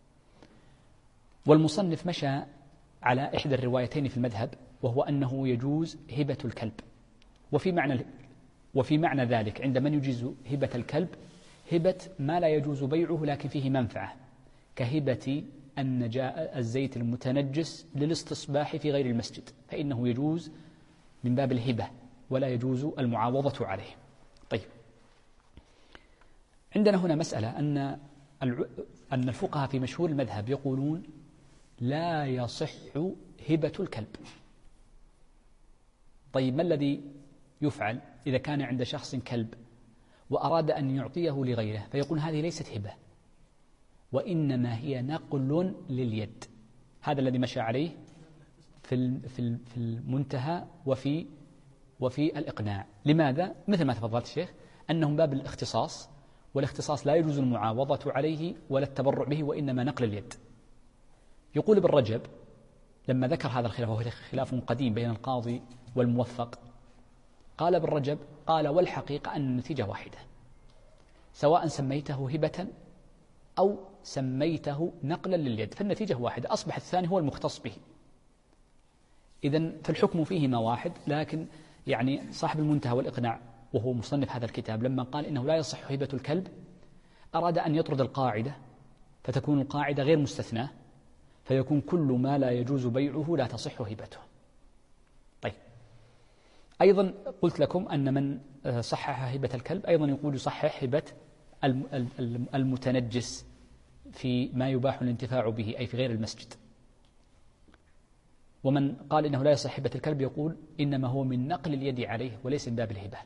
والمصنف مشى على إحدى الروايتين في المذهب، وهو أنه يجوز هبة الكلب. وفي معنى ذلك عند من يجيز هبة الكلب هبة ما لا يجوز بيعه لكن فيه منفعة، كهبة الزيت المتنجس للاستصباح في غير المسجد، فإنه يجوز من باب الهبة ولا يجوز المعاوضة عليه. طيب، عندنا هنا مسألة أن الفقهاء في مشهور المذهب يقولون لا يصح هبة الكلب. طيب، ما الذي يفعل إذا كان عند شخص كلب وأراد أن يعطيه لغيره؟ فيقول هذه ليست هبة وإنما هي نقل لليد. هذا الذي مشى عليه في المنتهى وفي الإقناع. لماذا؟ مثل ما تفضلت الشيخ، أنهم باب الاختصاص، والاختصاص لا يجوز المعاوضة عليه ولا التبرع به، وإنما نقل اليد. يقول ابن رجب لما ذكر هذا الخلاف، وهو خلاف قديم بين القاضي والموفق، قال ابن رجب قال والحقيقة أن النتيجة واحدة، سواء سميته هبة أو سميته نقلا لليد فالنتيجة واحدة، أصبح الثاني هو المختص به. إذن فالحكم فيهما واحد. لكن يعني صاحب المنتهى والإقناع وهو مصنف هذا الكتاب لما قال إنه لا يصح هبة الكلب أراد أن يطرد القاعدة، فتكون القاعدة غير مستثناة، فيكون كل ما لا يجوز بيعه لا تصح هبته. طيب، أيضا قلت لكم أن من صحح هبة الكلب أيضا يقول يصحح هبة المتنجس في ما يباح الانتفاع به أي في غير المسجد. ومن قال إنه لا يصح هبة الكلب يقول إنما هو من نقل اليد عليه وليس من باب الهبة.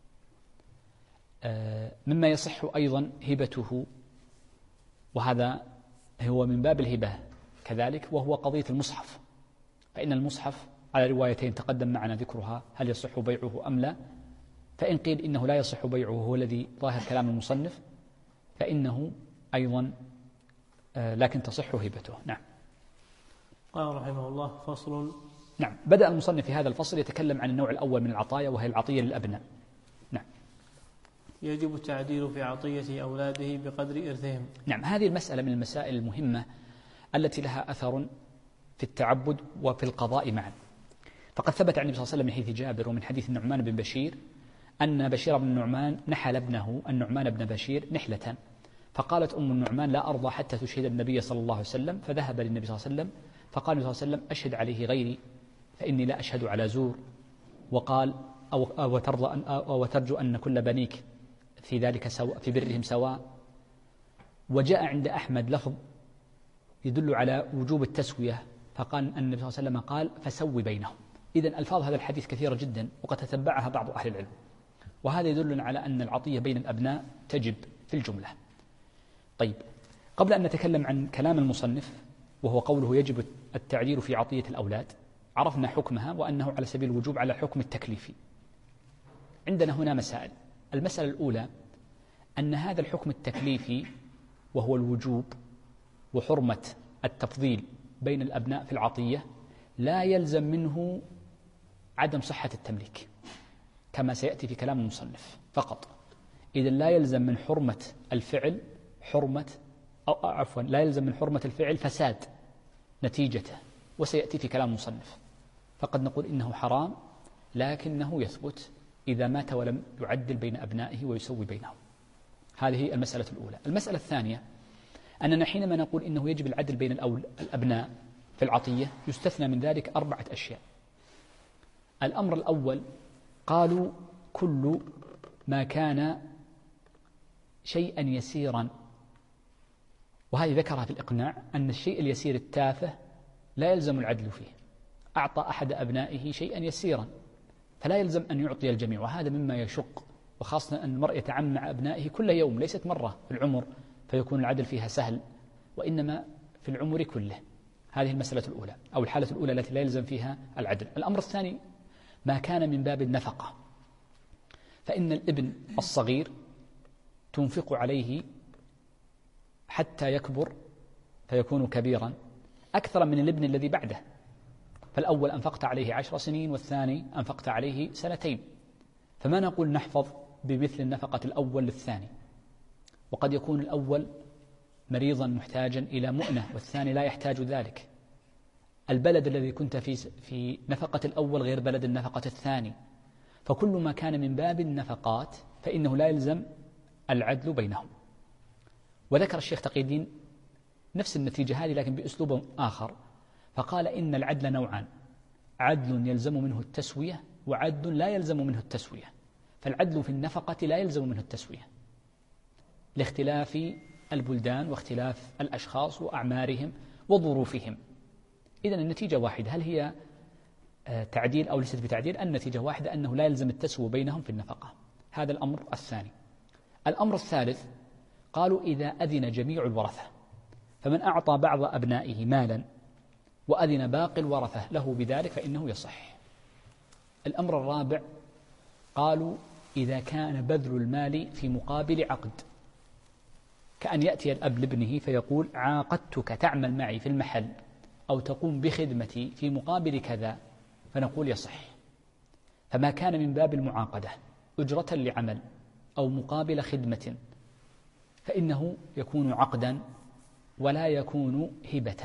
مما يصح أيضا هبته، وهذا هو من باب الهبة كذلك، وهو قضية المصحف. فإن المصحف على روايتين تقدم معنا ذكرها، هل يصح بيعه أم لا؟ فإن قيل إنه لا يصح بيعه، هو الذي ظاهر كلام المصنف، فإنه أيضا لكن تصح هبته. نعم. قال رحمه الله فصل. نعم. بدأ المصنف في هذا الفصل يتكلم عن النوع الأول من العطايا، وهي العطية للأبناء. نعم. يجب التعديل في عطية أولاده بقدر إرثهم. نعم، هذه المسألة من المسائل المهمة التي لها أثر في التعبد وفي القضاء معا. فقد ثبت عن النبي صلى الله عليه وسلم من حديث جابر ومن حديث النعمان بن بشير أن بشير بن النعمان نحل ابنه النعمان بن بشير نحلة، فقالت أم النعمان لا أرضى حتى تشهد النبي صلى الله عليه وسلم، فذهب للنبي صلى الله عليه وسلم فقال النبي صلى الله عليه وسلم أشهد عليه غيري فإني لا أشهد على زور، وقال أو ترجو أن كل بنيك في ذلك سواء في برهم سواء. وجاء عند أحمد لفظ يدل على وجوب التسوية، فقال النبي صلى الله عليه وسلم قال فسوي بينهم. إذن ألفاظ هذا الحديث كثيرة جدا وقد تتبعها بعض أهل العلم، وهذا يدل على أن العطية بين الأبناء تجب في الجملة. طيب، قبل أن نتكلم عن كلام المصنف وهو قوله يجب التعديل في عطية الأولاد، عرفنا حكمها وأنه على سبيل الوجوب على حكم التكليفي. عندنا هنا مسائل. المسألة الأولى أن هذا الحكم التكليفي وهو الوجوب وحرمة التفضيل بين الأبناء في العطية لا يلزم منه عدم صحة التمليك كما سيأتي في كلام المصنف فقط. إذن لا يلزم من حرمة الفعل لا يلزم من حرمة الفعل فساد نتيجته، وسيأتي في كلام المصنف. فقد نقول إنه حرام لكنه يثبت إذا مات ولم يعدل بين أبنائه ويسوي بينهم. هذه المسألة الأولى. المسألة الثانية أننا حينما نقول إنه يجب العدل بين الأبناء في العطية يستثنى من ذلك 4 أشياء. الأمر الأول قالوا كل ما كان شيئا يسيرا، وهذه ذكرها في الإقناع، أن الشيء اليسير التافه لا يلزم العدل فيه. أعطى أحد أبنائه شيئا يسيرا فلا يلزم أن يعطي الجميع، وهذا مما يشق، وخاصة أن المرء يتعامل مع أبنائه كل يوم، ليست مرة في العمر فيكون العدل فيها سهل، وإنما في العمر كله. هذه المسألة الأولى أو الحالة الأولى التي لا يلزم فيها العدل. الأمر الثاني ما كان من باب النفقة، فإن الابن الصغير تنفق عليه حتى يكبر فيكون كبيرا أكثر من الابن الذي بعده، فالأول أنفقت عليه 10 سنين والثاني أنفقت عليه 2 سنين، فما نقول نحفظ بمثل النفقة الأول للثاني، وقد يكون الأول مريضا محتاجا إلى مؤنة والثاني لا يحتاج ذلك. البلد الذي كنت في نفقة الأول غير بلد النفقة الثاني، فكل ما كان من باب النفقات فإنه لا يلزم العدل بينهم. وذكر الشيخ تقي الدين نفس النتيجة هذه لكن بأسلوب آخر، فقال إن العدل نوعان: عدل يلزم منه التسوية وعدل لا يلزم منه التسوية. فالعدل في النفقة لا يلزم منه التسوية لاختلاف البلدان واختلاف الأشخاص وأعمارهم وظروفهم. إذن النتيجة واحدة، هل هي تعديل أو ليست بتعديل؟ النتيجة واحدة، أنه لا يلزم التسوية بينهم في النفقة. هذا الأمر الثاني. الأمر الثالث قالوا إذا أذن جميع الورثة، فمن أعطى بعض أبنائه مالا وأذن باقي الورثة له بذلك فإنه يصح. الأمر الرابع قالوا إذا كان بذل المال في مقابل عقد، كأن يأتي الأب لابنه فيقول عاقدتك تعمل معي في المحل أو تقوم بخدمتي في مقابل كذا، فنقول يصح. فما كان من باب المعاقدة أجرة لعمل أو مقابل خدمة فإنه يكون عقدا ولا يكون هبة،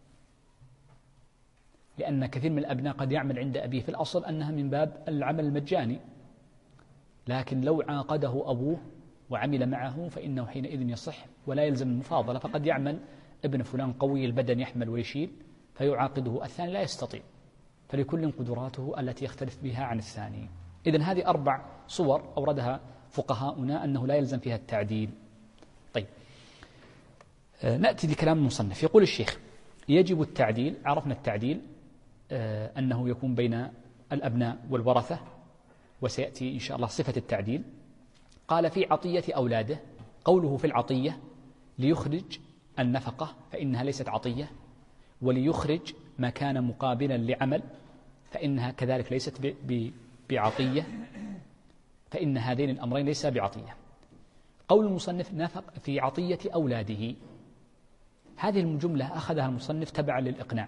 لأن كثير من الأبناء قد يعمل عند أبيه في الأصل أنها من باب العمل المجاني، لكن لو عاقده أبوه وعمل معه فإنه حينئذ يصح ولا يلزم المفاضلة. فقد يعمل ابن فلان قوي البدن يحمل ويشيل فيعاقده الثاني لا يستطيع، فلكل قدراته التي يختلف بها عن الثاني. إذن هذه 4 صور أوردها فقهاؤنا أنه لا يلزم فيها التعديل. طيب نأتي لكلام المصنف. يقول الشيخ يجب التعديل. عرفنا التعديل أنه يكون بين الأبناء والورثة، وسيأتي إن شاء الله صفة التعديل. قال في عطية أولاده، قوله في العطية ليخرج النفقة فإنها ليست عطية، وليخرج ما كان مقابلا لعمل فإنها كذلك ليست بعطية، فإن هذين الأمرين ليس بعطية. قول المصنف نفق في عطية أولاده، هذه الجملة أخذها المصنف تبعا للإقناع،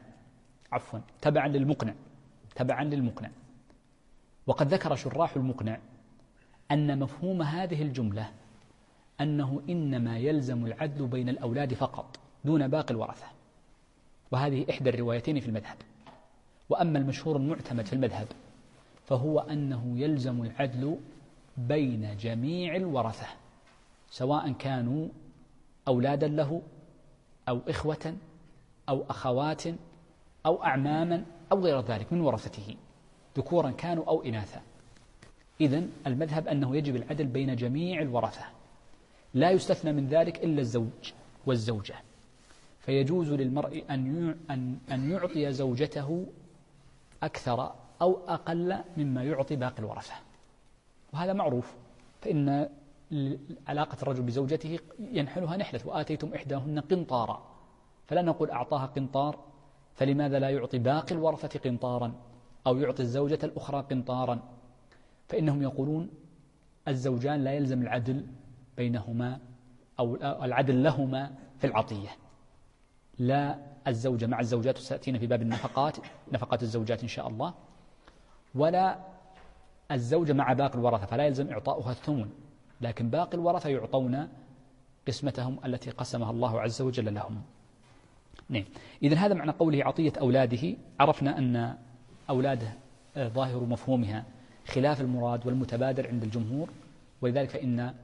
تبعا للمقنع. وقد ذكر شراح المقنع أن مفهوم هذه الجملة أنه إنما يلزم العدل بين الأولاد فقط دون باقي الورثة، وهذه إحدى الروايتين في المذهب. وأما المشهور المعتمد في المذهب فهو أنه يلزم العدل بين جميع الورثة، سواء كانوا أولادا له أو إخوة أو أخوات أو أعماما أو غير ذلك من ورثته، ذكورا كانوا أو إناثا. إذن المذهب أنه يجب العدل بين جميع الورثة، لا يستثنى من ذلك إلا الزوج والزوجة، فيجوز للمرء أن يعطي زوجته أكثر أو أقل مما يعطي باقي الورثة، وهذا معروف. فإن علاقة الرجل بزوجته ينحلها نحلة، وآتيتم إحداهن قنطارا، فلا نقول أعطاها قنطار فلماذا لا يعطي باقي الورثة قنطارا أو يعطي الزوجة الأخرى قنطارا. فإنهم يقولون الزوجان لا يلزم العدل بينهما أو العدل لهما في العطية، لا الزوجة مع الزوجات، ستأتينا في باب النفقات، نفقات الزوجات إن شاء الله، ولا الزوجة مع باقي الورثة، فلا يلزم إعطاؤها الثمن، لكن باقي الورثة يعطون قسمتهم التي قسمها الله عز وجل لهم. نعم. إذن هذا معنى قوله عطية أولاده. عرفنا أن أولاده ظاهر مفهومها خلاف المراد والمتبادر عند الجمهور، ولذلك فإن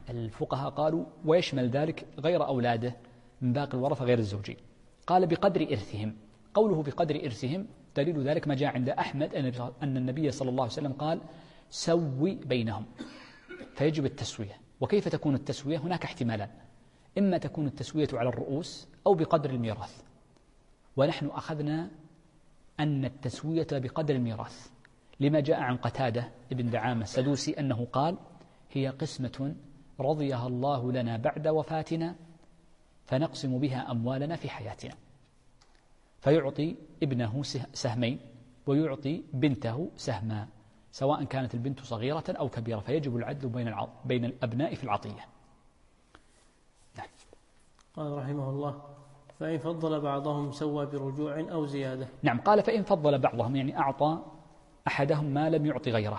الفقهاء قالوا ويشمل ذلك غير أولاده من باقي الورثة غير الزوجين. قال بقدر إرثهم. قوله بقدر إرثهم دليل ذلك ما جاء عند أحمد أن النبي صلى الله عليه وسلم قال سوي بينهم، فيجب التسوية. وكيف تكون التسوية؟ هناك احتمالان، إما تكون التسوية على الرؤوس أو بقدر الميراث، ونحن أخذنا أن التسوية بقدر الميراث لما جاء عن قتادة ابن دعامة السدوسي أنه قال هي قسمة رضيها الله لنا بعد وفاتنا فنقسم بها أموالنا في حياتنا، فيعطي ابنه سهمين ويعطي بنته سهما، سواء كانت البنت صغيرة أو كبيرة، فيجب العدل بين الأبناء في العطية. نعم. قال رحمه الله فإن فضل بعضهم سوى برجوع أو زيادة. نعم، قال فإن فضل بعضهم يعني أعطى أحدهم ما لم يعطي غيره،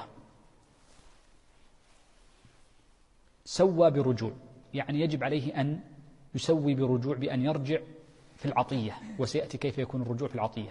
سوى برجوع يعني يجب عليه أن يسوي برجوع بأن يرجع في العطية، وسيأتي كيف يكون الرجوع في العطية،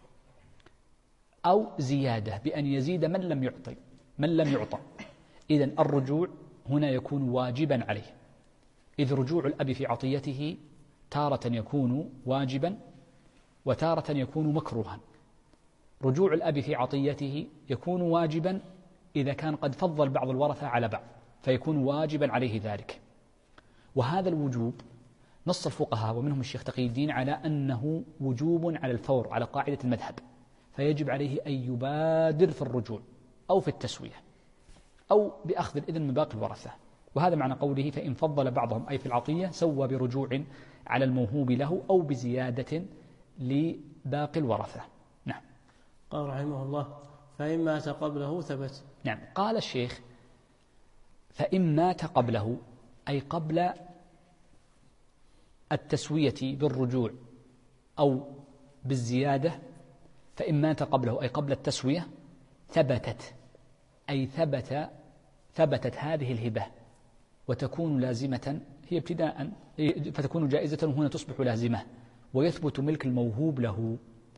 أو زيادة بأن يزيد من لم يعطى. إذن الرجوع هنا يكون واجبا عليه، إذ رجوع الأب في عطيته تارة يكون واجبا وتارة يكون مكروها. رجوع الأب في عطيته يكون واجبا إذا كان قد فضل بعض الورثة على بعض، فيكون واجبا عليه ذلك. وهذا الوجوب نص الفقهاء ومنهم الشيخ تقي الدين على أنه وجوب على الفور على قاعدة المذهب، فيجب عليه أن يبادر في الرجوع أو في التسوية أو بأخذ الإذن من باقي الورثة. وهذا معنى قوله فإن فضل بعضهم أي في العطية سوى برجوع على الموهوب له أو بزيادة لباقي الورثة. نعم. قال رحمه الله فإن مات قبله ثبت. نعم. قال الشيخ فإن مات قبله أي قبل التسوية بالرجوع أو بالزيادة، فإن مات قبله أي قبل التسوية ثبتت أي ثبتت هذه الهبة وتكون لازمة هي ابتداء، فتكون جائزة وهنا تصبح لازمة، ويثبت ملك الموهوب له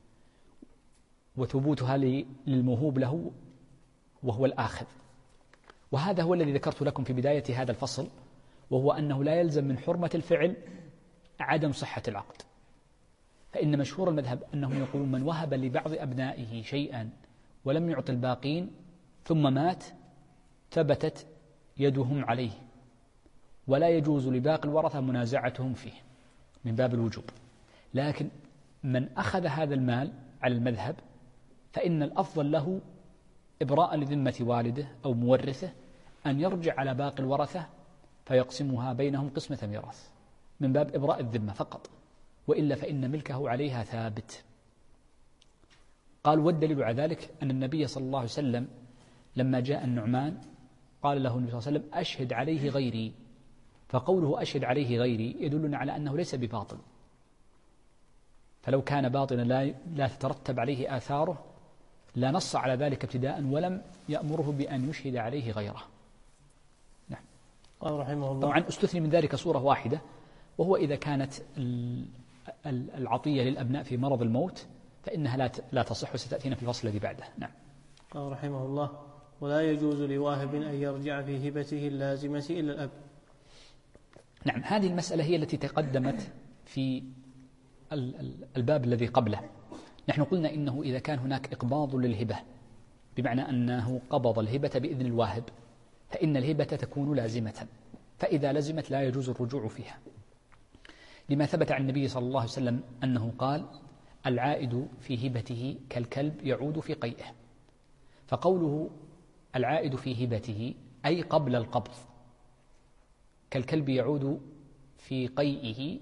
وثبوتها للموهوب له وهو الآخذ. وهذا هو الذي ذكرت لكم في بداية هذا الفصل، وهو أنه لا يلزم من حرمة الفعل عدم صحة العقد، فإن مشهور المذهب أنهم يقولون من وهب لبعض أبنائه شيئا ولم يعط الباقين ثم مات ثبتت يدهم عليه، ولا يجوز لباقي الورثة منازعتهم فيه من باب الوجوب. لكن من أخذ هذا المال على المذهب فإن الأفضل له إبراء لذمة والده أو مورثه أن يرجع على باقي الورثة فيقسمها بينهم قسمة ميراث من باب إبراء الذمة فقط، وإلا فإن ملكه عليها ثابت. قال والدليل على ذلك أن النبي صلى الله عليه وسلم لما جاء النعمان قال له النبي صلى الله عليه وسلم أشهد عليه غيري، فقوله أشهد عليه غيري يدلنا على أنه ليس بباطل، فلو كان باطلا لا تترتب عليه آثاره لا نص على ذلك ابتداء ولم يأمره بأن يشهد عليه غيره. نعم. قال رحمه الله طبعا استثني من ذلك صورة واحدة، وهو إذا كانت العطية للأبناء في مرض الموت فإنها لا تصح، وستأتينا في الفصل الذي بعده. نعم. قال رحمه الله ولا يجوز لواهب أن يرجع في هبته اللازمة إلا الأب. نعم، هذه المسألة هي التي تقدمت في الباب الذي قبله. نحن قلنا إنه إذا كان هناك إقباض للهبة بمعنى أنه قبض الهبة بإذن الواهب فإن الهبة تكون لازمة، فإذا لزمت لا يجوز الرجوع فيها، لما ثبت عن النبي صلى الله عليه وسلم أنه قال العائد في هبته كالكلب يعود في قيئه. فقوله العائد في هبته أي قبل القبض، كالكلب يعود في قيئه،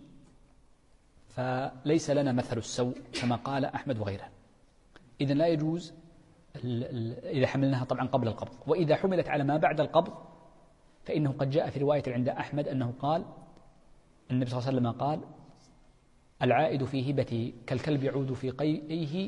فليس لنا مثل السوء كما قال أحمد وغيره. إذن لا يجوز إذا حملناها طبعا قبل القبض. وإذا حملت على ما بعد القبض فإنه قد جاء في رواية عند أحمد أنه قال النبي صلى الله عليه وسلم قال العائد في هبته كالكلب يعود في قيئه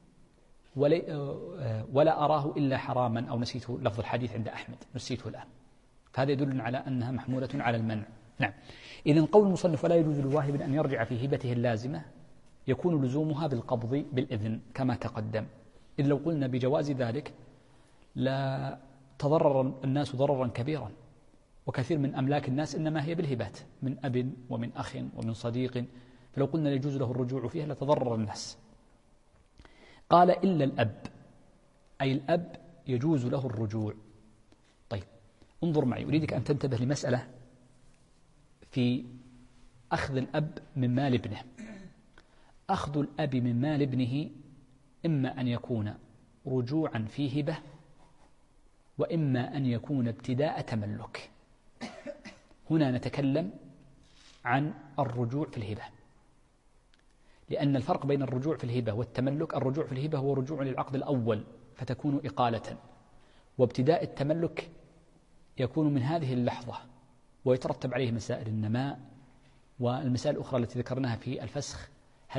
ولا أراه إلا حراما، أو نسيته لفظ الحديث عند أحمد نسيته الآن، فهذا يدل على أنها محمولة على المنع. نعم. إذن قول المصنف ولا يجوز لواهب أن يرجع في هبته اللازمة يكون لزومها بالقبض بالإذن كما تقدم، إذ لو قلنا بجواز ذلك لا تضرر الناس ضررا كبيرا، وكثير من أملاك الناس إنما هي بالهبات من أب ومن أخ ومن صديق، فلو قلنا يجوز له الرجوع فيها لتضرر الناس. قال إلا الأب، أي الأب يجوز له الرجوع. طيب انظر معي، أريدك أن تنتبه لمسألة في أخذ الأب من مال ابنه. أخذ الأب من مال ابنه إما أن يكون رجوعا في هبة، وإما أن يكون ابتداء تملك. هنا نتكلم عن الرجوع في الهبة، لأن الفرق بين الرجوع في الهبة والتملك، الرجوع في الهبة هو رجوع للعقد الأول فتكون إقالة، وابتداء التملك يكون من هذه اللحظة ويترتب عليه مسائل النماء والمسائل الأخرى التي ذكرناها في الفسخ.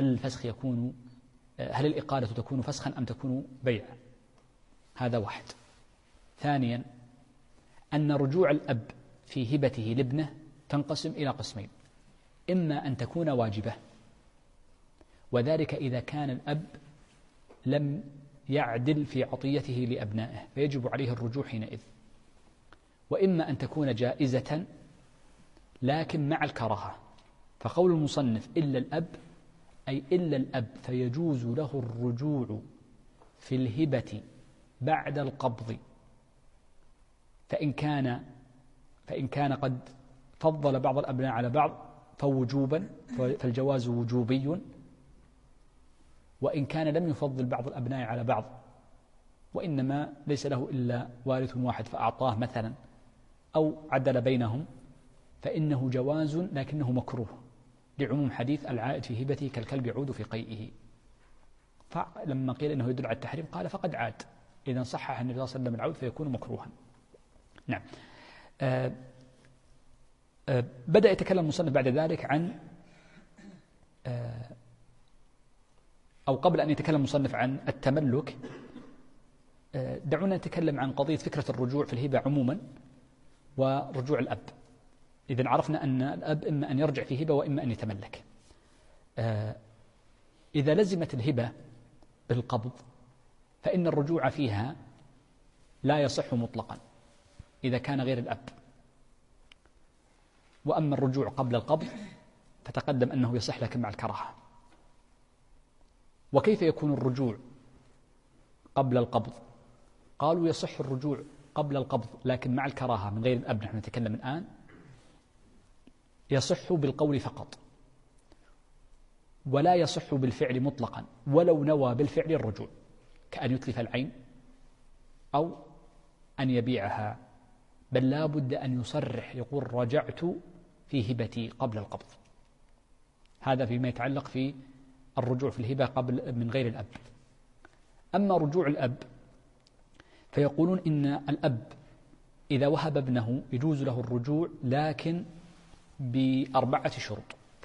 هل الإقالة تكون فسخا أم تكون بيعا؟ هذا واحد. ثانيا أن رجوع الأب في هبته لابنه تنقسم إلى قسمين، إما أن تكون واجبة، وذلك إذا كان الأب لم يعدل في عطيته لأبنائه فيجب عليه الرجوع حينئذ، وإما أن تكون جائزة لكن مع الكراهة. فقول المصنف إلا الأب أي إلا الأب فيجوز له الرجوع في الهبة بعد القبض، فإن كان قد فضل بعض الأبناء على بعض فوجوبا فالجواز وجوبي، وإن كان لم يفضل بعض الأبناء على بعض وإنما ليس له إلا وارث واحد فأعطاه مثلا أو عدل بينهم فإنه جواز لكنه مكروه، لعموم حديث العائد في هبته كالكلب يعود في قيئه. فلما قيل إنه يدل على التحريم قال فقد عاد، إذا صحح النبي صلى الله عليه وسلم العود فيكون مكروها. نعم. بدأ يتكلم المصنف بعد ذلك عن أو قبل أن يتكلم المصنف عن التملك دعونا نتكلم عن قضية فكرة الرجوع في الهبة عموما ورجوع الأب. إذن عرفنا أن الأب إما أن يرجع في هبة وإما أن يتملك. إذا لزمت الهبة بالقبض فإن الرجوع فيها لا يصح مطلقا إذا كان غير الأب، وأما الرجوع قبل القبض فتقدم أنه يصح لكن مع الكراهة. وكيف يكون الرجوع قبل القبض؟ قالوا يصح الرجوع قبل القبض لكن مع الكراهة من غير الأب، نحن نتكلم الآن، يصح بالقول فقط ولا يصح بالفعل مطلقا ولو نوى بالفعل الرجوع، كأن يتلف العين أو أن يبيعها، بل لا بد أن يصرح يقول رجعت في هبتي قبل القبض. هذا فيما يتعلق في الرجوع في الهبة قبل من غير الأب. أما رجوع الأب فيقولون إن الأب إذا وهب ابنه يجوز له الرجوع لكن ب4 شروط.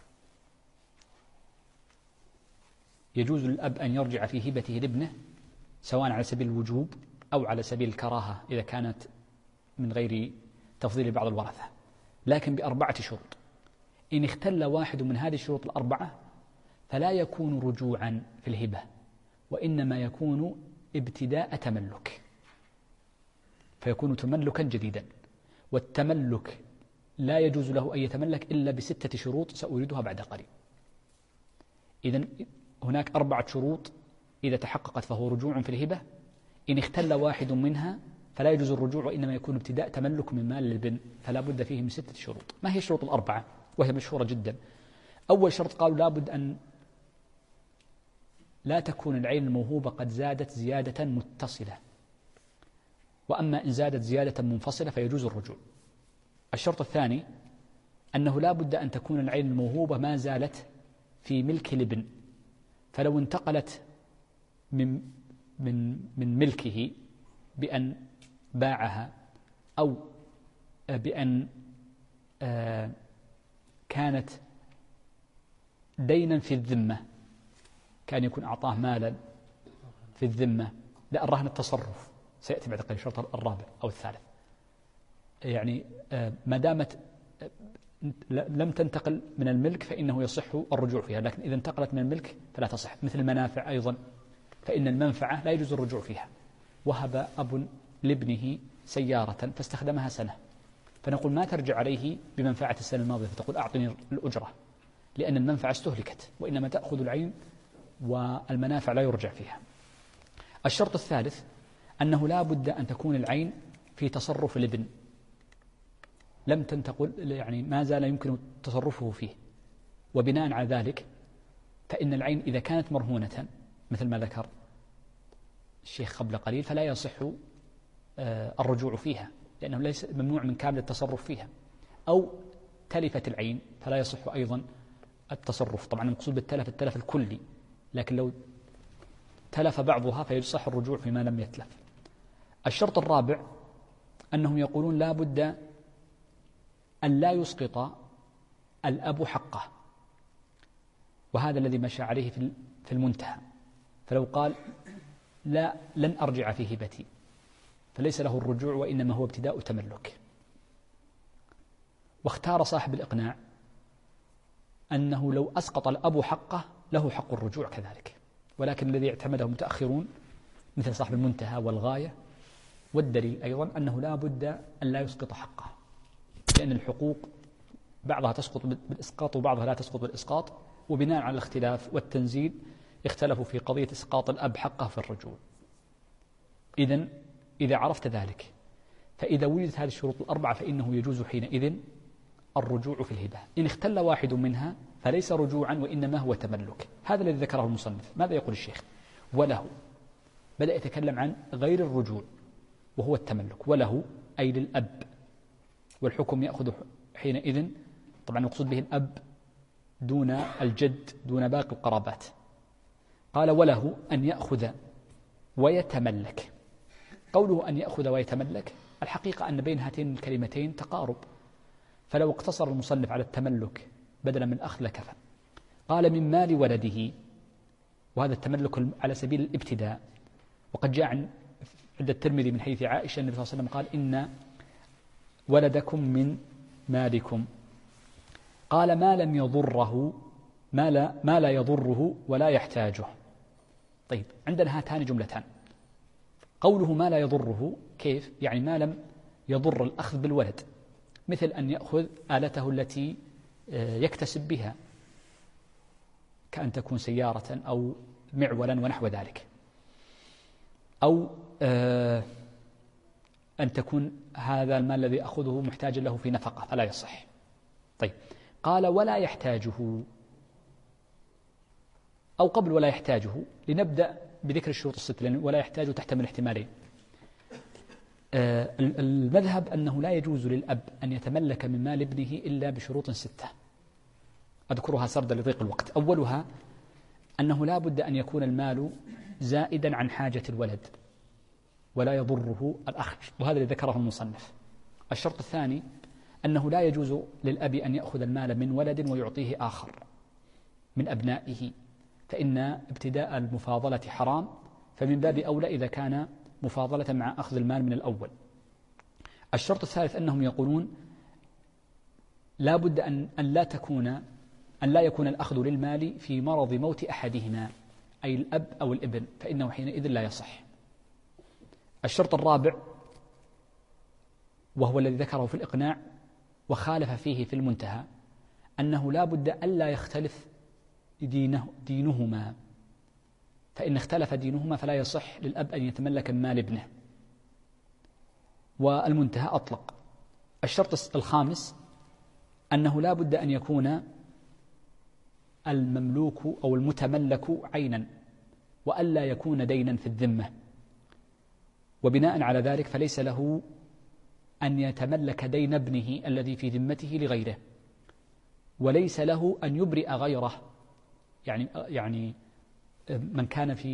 يجوز للأب أن يرجع في هبته لابنه سواء على سبيل الوجوب أو على سبيل الكراهة إذا كانت من غير تفضيل بعض الورثة، لكن ب4 شروط. إن اختل واحد من هذه الشروط ال4 فلا يكون رجوعا في الهبة، وإنما يكون ابتداء تملك، فيكون تملكا جديدا. والتملك لا يجوز له أن يتملك إلا ب6 شروط سأريدها بعد قليل. إذن هناك 4 شروط إذا تحققت فهو رجوع في الهبة. إن اختل واحد منها فلا يجوز الرجوع، وإنما يكون ابتداء تملك من مال الابن، فلا بد فيه من 6 شروط. ما هي الشروط ال4 وهي مشهورة جدا؟ أول شرط قالوا لا بد أن لا تكون العين الموهوبة قد زادت زيادة متصلة، وأما إن زادت زيادة منفصلة فيجوز الرجوع. الشرط الثاني أنه لا بد أن تكون العين الموهوبة ما زالت في ملك الابن، فلو انتقلت من ملكه بأن باعها أو بأن كانت دينا في الذمة، كان يكون أعطاه مالا في الذمة، لا الرهن التصرف سيأتي بعد قليل الشرط الرابع أو الثالث، يعني ما دامت لم تنتقل من الملك فإنه يصح الرجوع فيها، لكن إذا انتقلت من الملك فلا تصح. مثل المنافع أيضا، فإن المنفعة لا يجوز الرجوع فيها. وهب أب لابنه سيارة فاستخدمها سنة فنقول ما ترجع عليه بمنفعة السنة الماضية فتقول أعطني الأجرة، لأن المنفعة استهلكت، وإنما تأخذ العين والمنافع لا يرجع فيها. الشرط الثالث أنه لا بد أن تكون العين في تصرف الابن، لم تنتقل، يعني ما زال يمكن تصرفه فيه، وبناء على ذلك فإن العين إذا كانت مرهونة مثل ما ذكر الشيخ قبل قليل فلا يصح الرجوع فيها، لأنه ليس ممنوع من كامل التصرف فيها، أو تلفت العين فلا يصح أيضا التصرف. طبعا المقصود بالتلف التلف الكلي، لكن لو تلف بعضها فيصح الرجوع فيما لم يتلف. الشرط الرابع أنهم يقولون لا بد أن لا يسقط الأب حقه، وهذا الذي مشى عليه في المنتهى. فلو قال لا لن أرجع في هبتي فليس له الرجوع، وإنما هو ابتداء تملك. واختار صاحب الإقناع أنه لو أسقط الأب حقه له حق الرجوع كذلك، ولكن الذي اعتمده متأخرون مثل صاحب المنتهى والغاية والدليل أيضا أنه لا بد أن لا يسقط حقه، لأن الحقوق بعضها تسقط بالإسقاط وبعضها لا تسقط بالإسقاط، وبناء على الاختلاف والتنزيل اختلفوا في قضية إسقاط الأب حقه في الرجوع. إذا عرفت ذلك فإذا وجدت هذه الشروط الأربعة فإنه يجوز حينئذ الرجوع في الهبة. إن اختل واحد منها فليس رجوعا وإنما هو تملك. هذا الذي ذكره المصنف. ماذا يقول الشيخ؟ وله، بدأ يتكلم عن غير الرجوع وهو التملك. وله أي للأب، والحكم يأخذ حينئذ، طبعا المقصود به الأب دون الجد دون باقي القرابات. قال وله أن يأخذ ويتملك. قوله أن يأخذ ويتملك الحقيقة أن بين هاتين الكلمتين تقارب، فلو اقتصر المصنف على التملك بدلا من الأخذ لكفى. قال من مال ولده، وهذا التملك على سبيل الابتداء، وقد جاء عند الترمذي من حديث عائشة النبي صلى الله عليه وسلم قال إن ولدكم من مالكم. قال ما لم يضره، ما لا يضره ولا يحتاجه. طيب عندنا هاتان جملتان. قوله ما لا يضره كيف؟ يعني ما لم يضر الأخذ بالولد، مثل أن يأخذ آلته التي يكتسب بها، كأن تكون سيارة أو معولا ونحو ذلك، أو أن تكون هذا المال الذي أخذه محتاجا له في نفقة فلا يصح. طيب قال ولا يحتاجه، أو قبل ولا يحتاجه لنبدأ بذكر الشروط الست، لأن ولا يحتاج تحتمل احتمالين. المذهب أنه لا يجوز للأب أن يتملك من مال ابنه إلا بشروط 6 أذكرها سردا لضيق الوقت. أولها أنه لا بد أن يكون المال زائدا عن حاجة الولد ولا يضره الأخذ، وهذا الذي ذكره المصنف. الشرط الثاني أنه لا يجوز للأب أن يأخذ المال من ولد ويعطيه آخر من أبنائه، فإن ابتداء المفاضلة حرام، فمن باب أولى إذا كان مفاضلة مع أخذ المال من الأول. الشرط الثالث أنهم يقولون لا بد أن لا يكون الأخذ للمال في مرض موت أحدهما، أي الأب أو الابن، فإنه حينئذ لا يصح. الشرط الرابع وهو الذي ذكره في الإقناع وخالف فيه في المنتهى، أنه لا بد ألا يختلف دينهما، فإن اختلف دينهما فلا يصح للأب أن يتملك مال ابنه. والمنتهى أطلق. الشرط الخامس أنه لا بد أن يكون المملوك أو المتملك عينا، وألا يكون دينا في الذمة، وبناء على ذلك فليس له أن يتملك دين ابنه الذي في ذمته لغيره، وليس له أن يبرئ غيره، يعني من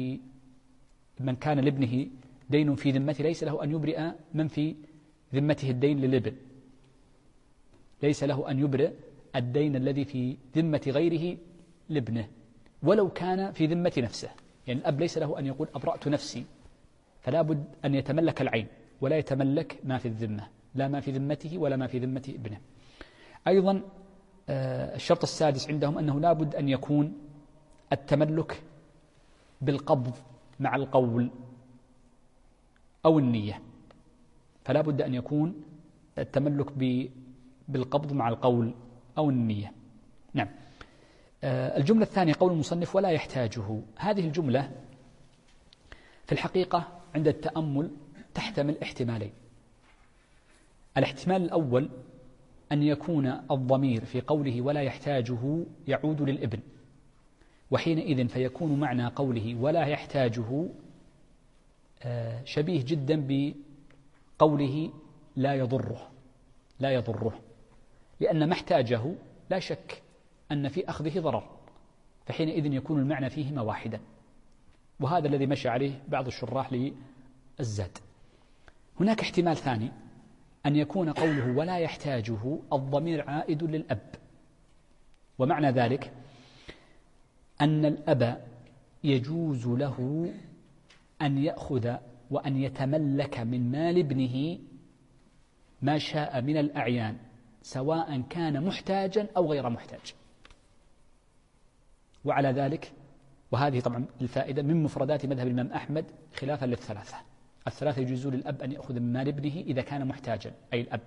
كان لابنه دين في ذمته ليس له أن يبرئ من في ذمته الدين للابن، ليس له أن يبرئ الدين الذي في ذمة غيره لابنه ولو كان في ذمة نفسه. يعني الأب ليس له أن يقول أبرأت نفسي، فلا بد أن يتملك العين ولا يتملك ما في الذمة، لا ما في ذمته ولا ما في ذمة ابنه. أيضا الشرط السادس عندهم أنه لا بد أن يكون التملك بالقبض مع القول أو النية، فلا بد أن يكون التملك بالقبض مع القول أو النية. نعم. الجملة الثانية قول المصنف ولا يحتاجه. هذه الجملة في الحقيقة عند التأمل تحتمل احتمالين. الاحتمال الأول أن يكون الضمير في قوله ولا يحتاجه يعود للابن، وحينئذ فيكون معنى قوله ولا يحتاجه شبيه جدا بقوله لا يضره، لأن ما احتاجه لا شك أن في أخذه ضرر، فحينئذ يكون المعنى فيهما واحدا، وهذا الذي مشى عليه بعض الشراح للزاد. هناك احتمال ثاني أن يكون قوله ولا يحتاجه الضمير عائد للأب، ومعنى ذلك أن الأب يجوز له أن يأخذ وأن يتملك من مال ابنه ما شاء من الأعيان، سواء كان محتاجا أو غير محتاج. وعلى ذلك، وهذه طبعا الفائدة من مفردات مذهب الإمام أحمد خلافا للثلاثة، الثلاثة يجوز للأب أن يأخذ من مال ابنه إذا كان محتاجا أي الأب،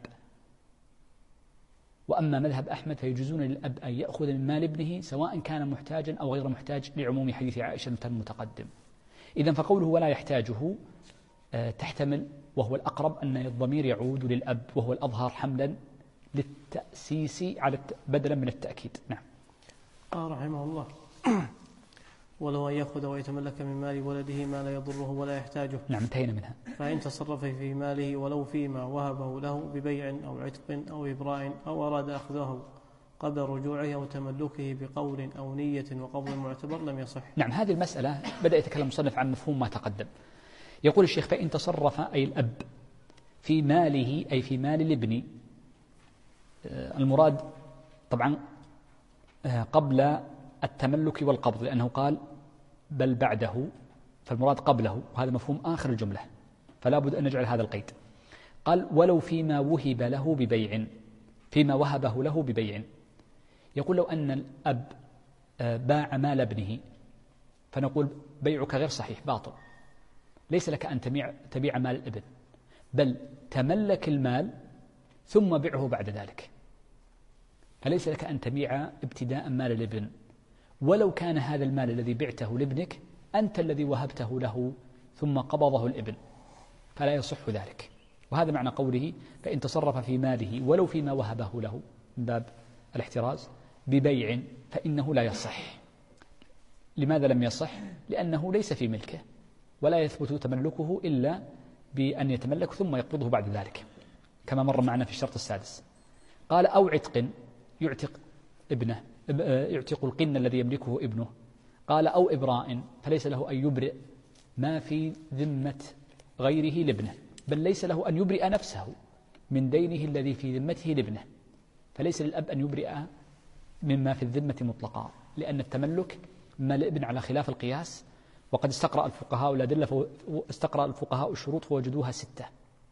وأما مذهب أحمد فيجوزون للأب أن يأخذ من مال ابنه سواء كان محتاجا أو غير محتاج، لعموم حديث عائشة المتقدم. إذن فقوله ولا يحتاجه تحتمل، وهو الأقرب، أن الضمير يعود للأب، وهو الأظهر حملا للتأسيس على بدلا من التأكيد. نعم. رحمه الله ولو أن يأخذ ويتملك من مال ولده ما لا يضره ولا يحتاجه. نعم، انتهينا منها. فإن تصرف في ماله ولو فيما وهبه له ببيع أو عتق أو إبراء أو أراد أخذه قبل رجوعه أو تملكه بقول أو نية وقبض معتبر لم يصح. نعم، هذه المسألة بدأ يتكلم المصنف عن مفهوم ما تقدم. يقول الشيخ فإن تصرف أي الأب في ماله أي في مال الابن، المراد طبعا قبل التملك والقبض، لأنه قال بل بعده، فالمراد قبله، وهذا مفهوم آخر الجملة، فلا بد أن نجعل هذا القيد. قال ولو فيما وهب له ببيع، فيما وهبه له ببيع. يقول لو أن الأب باع مال ابنه فنقول بيعك غير صحيح، باطل، ليس لك أن تبيع مال الابن، بل تملك المال ثم بعه بعد ذلك، فليس لك أن تبيع ابتداء مال الابن، ولو كان هذا المال الذي بعته لابنك أنت الذي وهبته له ثم قبضه الابن، فلا يصح ذلك. وهذا معنى قوله فإن تصرف في ماله ولو فيما وهبه له من باب الاحتراز ببيع فإنه لا يصح. لماذا لم يصح؟ لأنه ليس في ملكه، ولا يثبت تملكه إلا بأن يتملك ثم يقبضه بعد ذلك، كما مر معنا في الشرط السادس. قال أو عتق، يعتق ابنه، يعتق القن الذي يملكه ابنه. قال أو إبراء، فليس له أن يبرئ ما في ذمة غيره لابنه، بل ليس له أن يبرئ نفسه من دينه الذي في ذمته لابنه، فليس للأب أن يبرئ مما في الذمة مطلقا، لأن التملك ما لابن على خلاف القياس. وقد استقرأ الفقهاء الأدلة، استقرأ الفقهاء الشروط فوجدوها 6.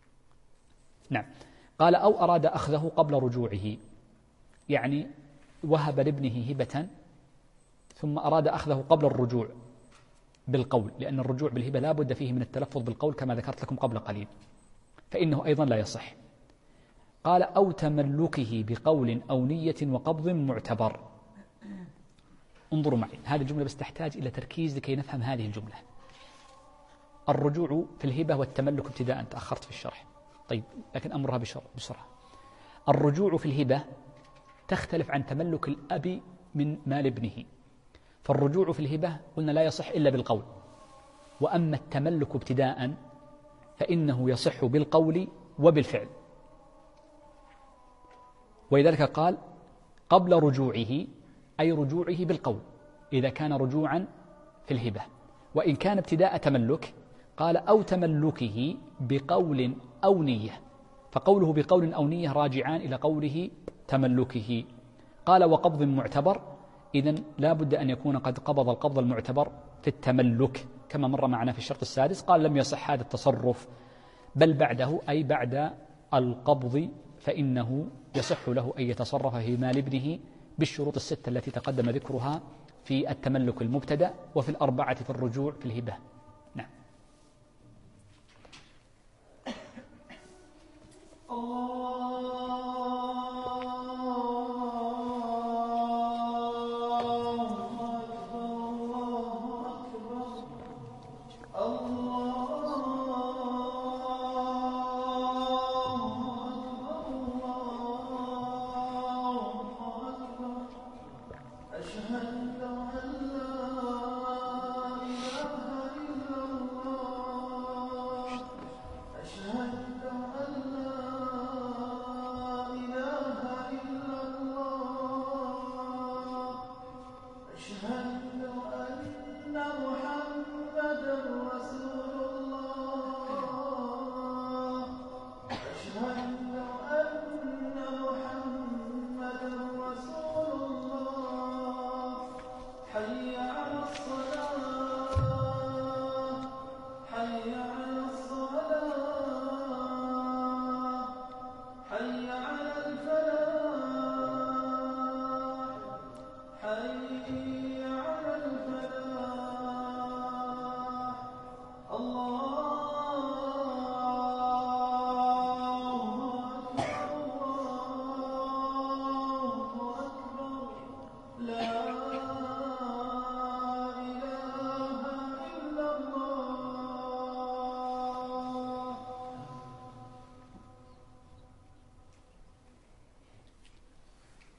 نعم. قال أو أراد أخذه قبل رجوعه، يعني وهب لابنه هبة ثم أراد أخذه قبل الرجوع بالقول، لأن الرجوع بالهبة لا بد فيه من التلفظ بالقول كما ذكرت لكم قبل قليل، فإنه أيضا لا يصح. قال أو تملكه بقول أو نية وقبض معتبر. انظروا معي، هذه الجملة بس تحتاج إلى تركيز لكي نفهم هذه الجملة. الرجوع في الهبة والتملك ابتداء، تأخرت في الشرح، طيب لكن أمرها بسرعة. الرجوع في الهبة تختلف عن تملك الأب من مال ابنه، فالرجوع في الهبة قلنا لا يصح إلا بالقول، وأما التملك ابتداء فإنه يصح بالقول وبالفعل، ولذلك قال قبل رجوعه، أي رجوعه بالقول إذا كان رجوعا في الهبة، وإن كان ابتداء تملك قال أو تملكه بقول أو نية، فقوله بقول أو نية راجعان إلى قوله تملكه. قال وقبض معتبر، إذن لا بد أن يكون قد قبض القبض المعتبر في التملك كما مر معنا في الشرط السادس. قال لم يصح هذا التصرف، بل بعده أي بعد القبض فإنه يصح له أن يتصرف في مال ابنه بالشروط 6 التي تقدم ذكرها في التملك المبتدأ وفي 4 في الرجوع في الهبة. نعم. الله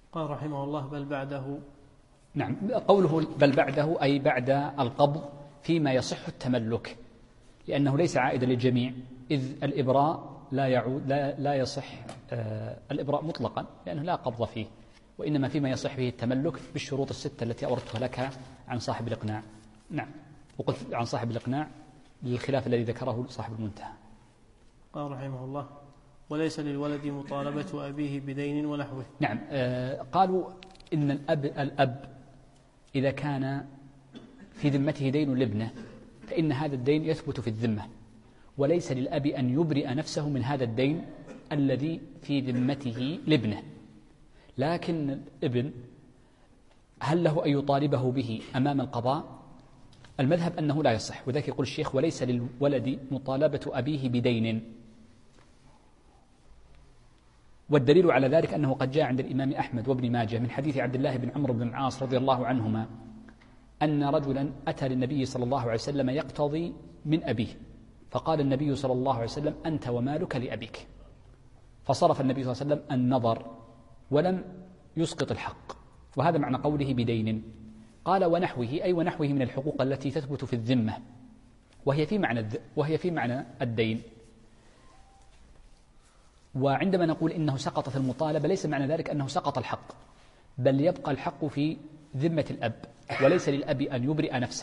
قال رحمه الله بل بعده. نعم، قوله بل بعده أي بعد القبض فيما يصح التملك، لأنه ليس عائدا للجميع، إذ الإبراء لا يعود لا يصح الإبراء مطلقا لأنه لا قبض فيه، وإنما فيما يصح فيه التملك بالشروط الستة التي أوردتها لك عن صاحب الإقناع. نعم، وقلت عن صاحب الإقناع للخلاف الذي ذكره صاحب المنتهى. قال رحمه الله وليس للولد مطالبة أبيه بدين ونحوه. نعم، قالوا إن الأب إذا كان في ذمته دين لابنه فإن هذا الدين يثبت في الذمة، وليس للأب أن يبرئ نفسه من هذا الدين الذي في ذمته لابنه. لكن الابن هل له أن يطالبه به أمام القضاء؟ المذهب أنه لا يصح، وذلك يقول الشيخ وليس للولد مطالبة أبيه بدين. والدليل على ذلك أنه قد جاء عند الإمام أحمد وابن ماجه من حديث عبد الله بن عمرو بن العاص رضي الله عنهما أن رجلا أتى للنبي صلى الله عليه وسلم يقتضي من أبيه، فقال النبي صلى الله عليه وسلم أنت ومالك لأبيك، فصرف النبي صلى الله عليه وسلم النظر ولم يسقط الحق، وهذا معنى قوله بدين. قال ونحوه أي ونحوه من الحقوق التي تثبت في الذمة وهي في معنى الدين. وعندما نقول إنه سقطت المطالبة ليس معنى ذلك أنه سقط الحق، بل يبقى الحق في ذمة الأب، وليس للأب أن يبرئ نفسه.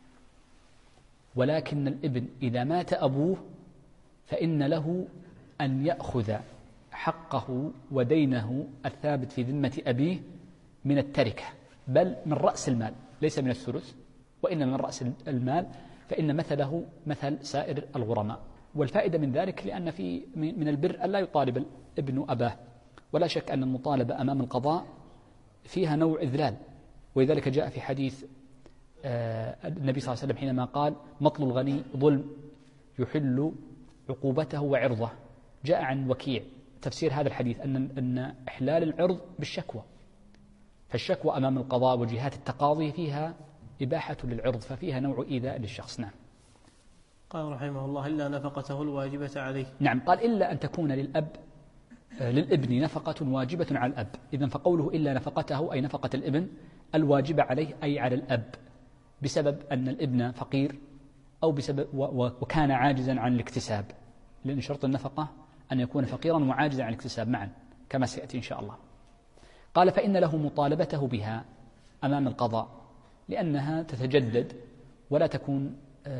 ولكن الابن إذا مات أبوه فإن له أن يأخذ حقه ودينه الثابت في ذمة أبيه من التركة، بل من رأس المال، ليس من الثلث وإنما من رأس المال، فإن مثله مثل سائر الغرماء. والفائدة من ذلك لأن من البر ألا يطالب الابن أباه، ولا شك أن المطالبة أمام القضاء فيها نوع إذلال، ولذلك جاء في حديث النبي صلى الله عليه وسلم حينما قال مطل الغني ظلم يحل عقوبته وعرضه. جاء عن وكيع تفسير هذا الحديث أن إحلال العرض بالشكوى، فالشكوى أمام القضاء وجهات التقاضي فيها إباحة للعرض، ففيها نوع إيذاء للشخص. نعم. قال رحمه الله إلا نفقته الواجبة عليه. نعم، قال إلا أن تكون للابن نفقة واجبة على الأب. إذن فقوله إلا نفقته أي نفقة الابن الواجبة عليه أي على الأب، بسبب أن الابن فقير أو بسبب وكان عاجزا عن الاكتساب، لأن شرط النفقة أن يكون فقيرا وعاجزا عن الاكتساب معا كما سيأتي إن شاء الله. قال فإن له مطالبته بها أمام القضاء لأنها تتجدد ولا تكون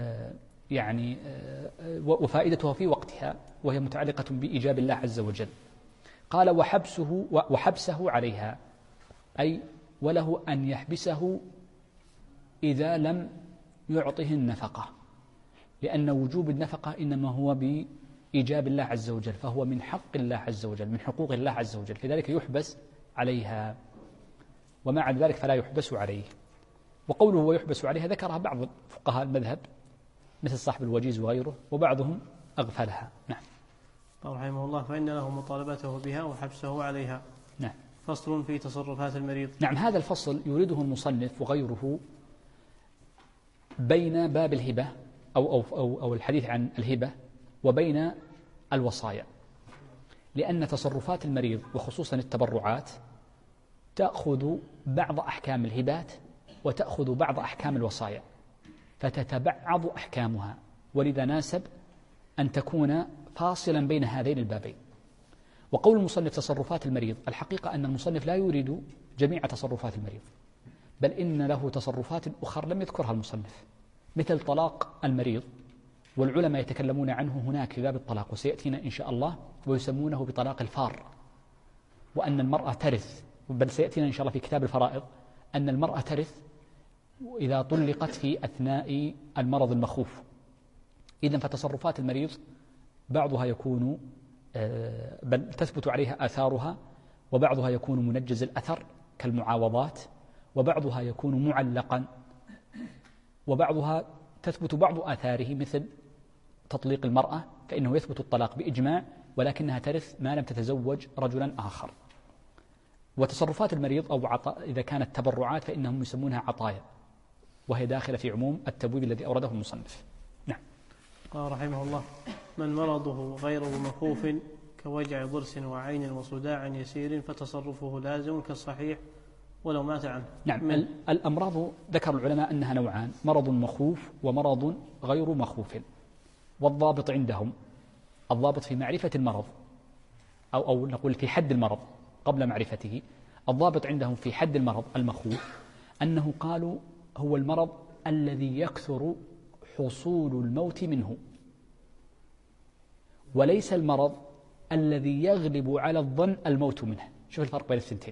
وفائدتها في وقتها، وهي متعلقة بإيجاب الله عز وجل. قال وحبسه عليها أي وله أن يحبسه إذا لم يعطه النفقة، لأن وجوب النفقة إنما هو بإيجاب الله عز وجل، فهو من حق الله عز وجل، من حقوق الله عز وجل، لذلك يحبس عليها، وما عدا ذلك فلا يحبس عليه. وقوله ويحبس عليها ذكرها بعض فقهاء المذهب مثل صاحب الوجيز وغيره، وبعضهم أغفلها. نعم. قال رحمه الله فإن له مطالبته بها وحبسه عليها. نعم. فصل في تصرفات المريض. نعم، هذا الفصل يريده المصنف وغيره بين باب الهبة أو الحديث عن الهبة وبين الوصايا، لأن تصرفات المريض وخصوصا التبرعات تأخذ بعض أحكام الهبات وتأخذ بعض أحكام الوصايا، فتتبعض أحكامها، ولذا ناسب أن تكون فاصلا بين هذين البابين. وقول المصنف تصرفات المريض، الحقيقة أن المصنف لا يريد جميع تصرفات المريض، بل إن له تصرفات أخرى لم يذكرها المصنف، مثل طلاق المريض، والعلماء يتكلمون عنه هناك في باب الطلاق وسيأتينا إن شاء الله، ويسمونه بطلاق الفار، وأن المرأة ترث، بل سيأتينا إن شاء الله في كتاب الفرائض أن المرأة ترث إذا طلقت في أثناء المرض المخوف. إذن فتصرفات المريض بعضها يكون بل تثبت عليها آثارها، وبعضها يكون منجز الأثر كالمعاوضات، وبعضها يكون معلقا، وبعضها تثبت بعض آثاره مثل تطليق المرأة فإنه يثبت الطلاق بإجماع، ولكنها ترث ما لم تتزوج رجلا آخر. وتصرفات المريض أو إذا كانت تبرعات فإنهم يسمونها عطايا، وهي داخلة في عموم التبويب الذي أورده المصنف. نعم. قال رحمه الله من مرضه غير مخوف كوجع ضرس وعين وصداع يسير فتصرفه لازم كالصحيح ولو مات عنه. نعم. الأمراض ذكر العلماء أنها نوعان: مرض مخوف ومرض غير مخوف. والضابط عندهم الضابط في معرفة المرض أو نقول في حد المرض قبل معرفته. الضابط عندهم في حد المرض المخوف أنه قالوا هو المرض الذي يكثر حصول الموت منه، وليس المرض الذي يغلب على الظن الموت منه. شوف الفرق بين الثنتين.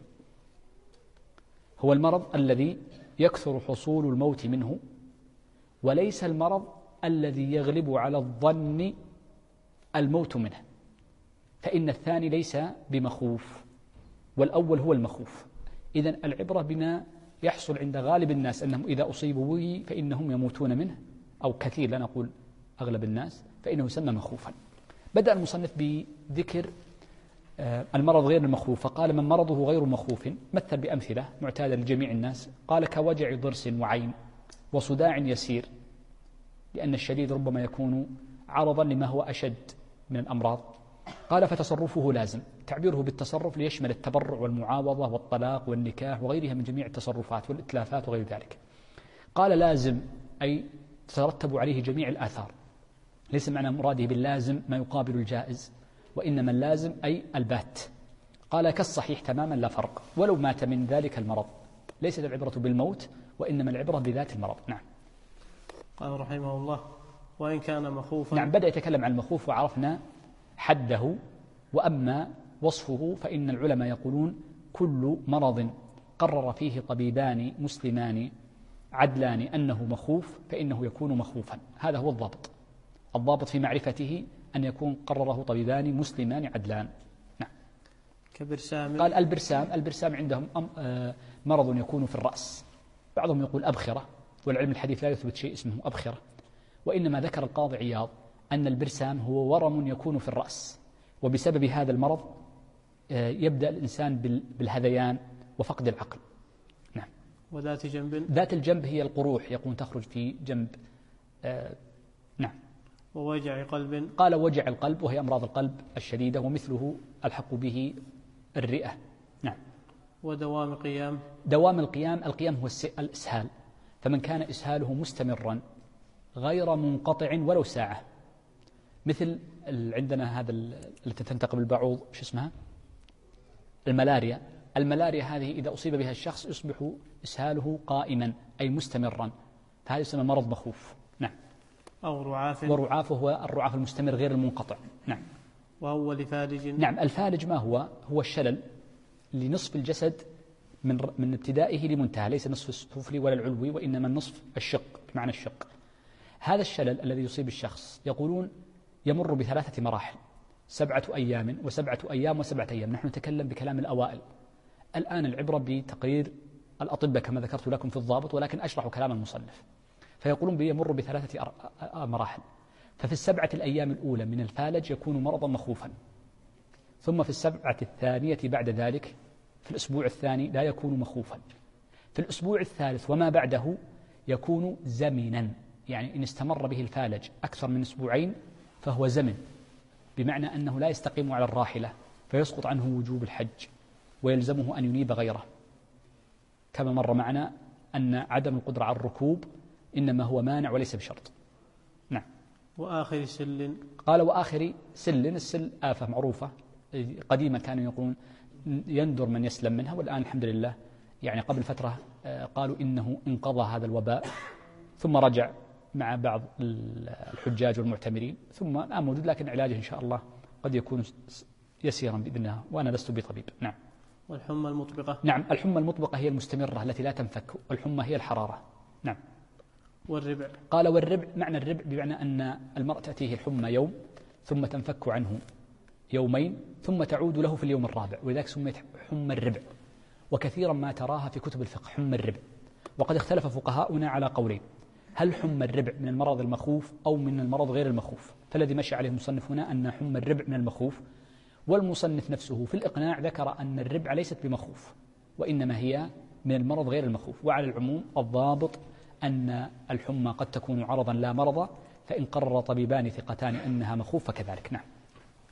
هو المرض الذي يكثر حصول الموت منه، وليس المرض الذي يغلب على الظن الموت منه، فإن الثاني ليس بمخوف والأول هو المخوف. إذن العبرة بما يحصل عند غالب الناس أنهم إذا أصيبوا به فإنهم يموتون منه، أو كثير، لا نقول أغلب الناس، فإنه يسمى مخوفا. بدأ المصنف بذكر المرض غير المخوف، فقال من مرضه غير مخوف مثل بأمثلة معتادة لجميع الناس، قال كوجع ضرس وعين وصداع يسير، لأن الشديد ربما يكون عرضا لما هو أشد من الأمراض. قال فتصرفه لازم، تعبيره بالتصرف ليشمل التبرع والمعاوضة والطلاق والنكاح وغيرها من جميع التصرفات والإتلافات وغير ذلك. قال لازم أي تترتب عليه جميع الآثار، ليس معنى مراده باللازم ما يقابل الجائز، وإنما اللازم أي البات. قال كالصحيح تماما لا فرق ولو مات من ذلك المرض، ليست العبرة بالموت وإنما العبرة بذات المرض. نعم. قال رحمه الله وإن كان مخوفا. نعم، بدأ يتكلم عن المخوف وعرفنا حده. وأما وصفه فإن العلماء يقولون كل مرض قرر فيه طبيبان مسلمان عدلان أنه مخوف فإنه يكون مخوفا. هذا هو الضابط. الضابط في معرفته أن يكون قرره طبيبان مسلمان عدلان. نعم. كبرسام. قال البرسام عندهم مرض يكون في الرأس، بعضهم يقول أبخرة، والعلم الحديث لا يثبت شيء اسمه أبخرة، وإنما ذكر القاضي عياض أن البرسام هو ورم يكون في الرأس، وبسبب هذا المرض يبدأ الإنسان بالهذيان وفقد العقل. نعم. وذات جنب. ذات الجنب هي القروح، يكون تخرج في جنب. نعم. ووجع قلب. قال وجع القلب، وهي أمراض القلب الشديدة، ومثله الحق به الرئة. نعم. ودوام قيام. دوام القيام هو الإسهال، فمن كان إسهاله مستمرا غير منقطع ولو ساعة، مثل عندنا هذا التي تنتقل البعوض، شو اسمها؟ الملاريا هذه إذا أصيب بها الشخص يصبح إسهاله قائما أي مستمرا، فهذا يسمى مرض مخوف. نعم. أو رعاف. ورعاف هو الرعاف المستمر غير المنقطع. نعم. وهو لفالج. نعم. الفالج ما هو الشلل لنصف الجسد من ابتدائه لمنتهى، ليس النصف السفلي ولا العلوي، وإنما النصف الشق بمعنى الشق. هذا الشلل الذي يصيب الشخص يقولون يمر ب3 مراحل: 7 أيام و7 أيام و7 أيام. نحن نتكلم بكلام الأوائل، الآن العبرة بتقرير الأطباء كما ذكرت لكم في الضابط، ولكن أشرح كلام المصنف. فيقولون يمر ب3 مراحل. ففي 7 الأيام الأولى من الفالج يكون مرضا مخوفا، ثم في 7 الثانية بعد ذلك في الأسبوع الثاني لا يكون مخوفا، في الأسبوع الثالث وما بعده يكون زمنا، يعني إن استمر به الفالج أكثر من 2 أسبوع فهو زمن، بمعنى أنه لا يستقيم على الراحلة فيسقط عنه وجوب الحج ويلزمه أن ينيب غيره، كما مر معنا أن عدم القدرة على الركوب إنما هو مانع وليس بشرط. نعم. وآخر سل. قال وآخر سل. السل آفة معروفة قديما كانوا يقولون يندر من يسلم منها، والآن الحمد لله يعني قبل فترة قالوا إنه انقضى هذا الوباء، ثم رجع مع بعض الحجاج والمعتمرين، ثم الآن موجود، لكن علاجه إن شاء الله قد يكون يسيرا بإذن الله، وأنا لست بطبيب. نعم. والحمى المطبقة. نعم. الحمى المطبقة هي المستمرة التي لا تنفك، والحمى هي الحرارة. نعم. والربع. قال والربع، معنى الربع بمعنى أن المرء تأتيه الحمى يوم ثم تنفك عنه يومين ثم تعود له في اليوم الرابع، ولذلك سميت حمى الربع، وكثيرا ما تراها في كتب الفقه حمى الربع. وقد اختلف فقهاؤنا على قولين: هل حمى الربع من المرض المخوف أو من المرض غير المخوف؟ فالذي مشي عليه المصنف هنا أن حمى الربع من المخوف، والمصنف نفسه في الإقناع ذكر أن الربع ليست بمخوف وإنما هي من المرض غير المخوف. وعلى العموم الضابط أن الحمى قد تكون عرضا لا مرضا، فإن قرر طبيبان ثقتان أنها مخوف فكذلك. نعم.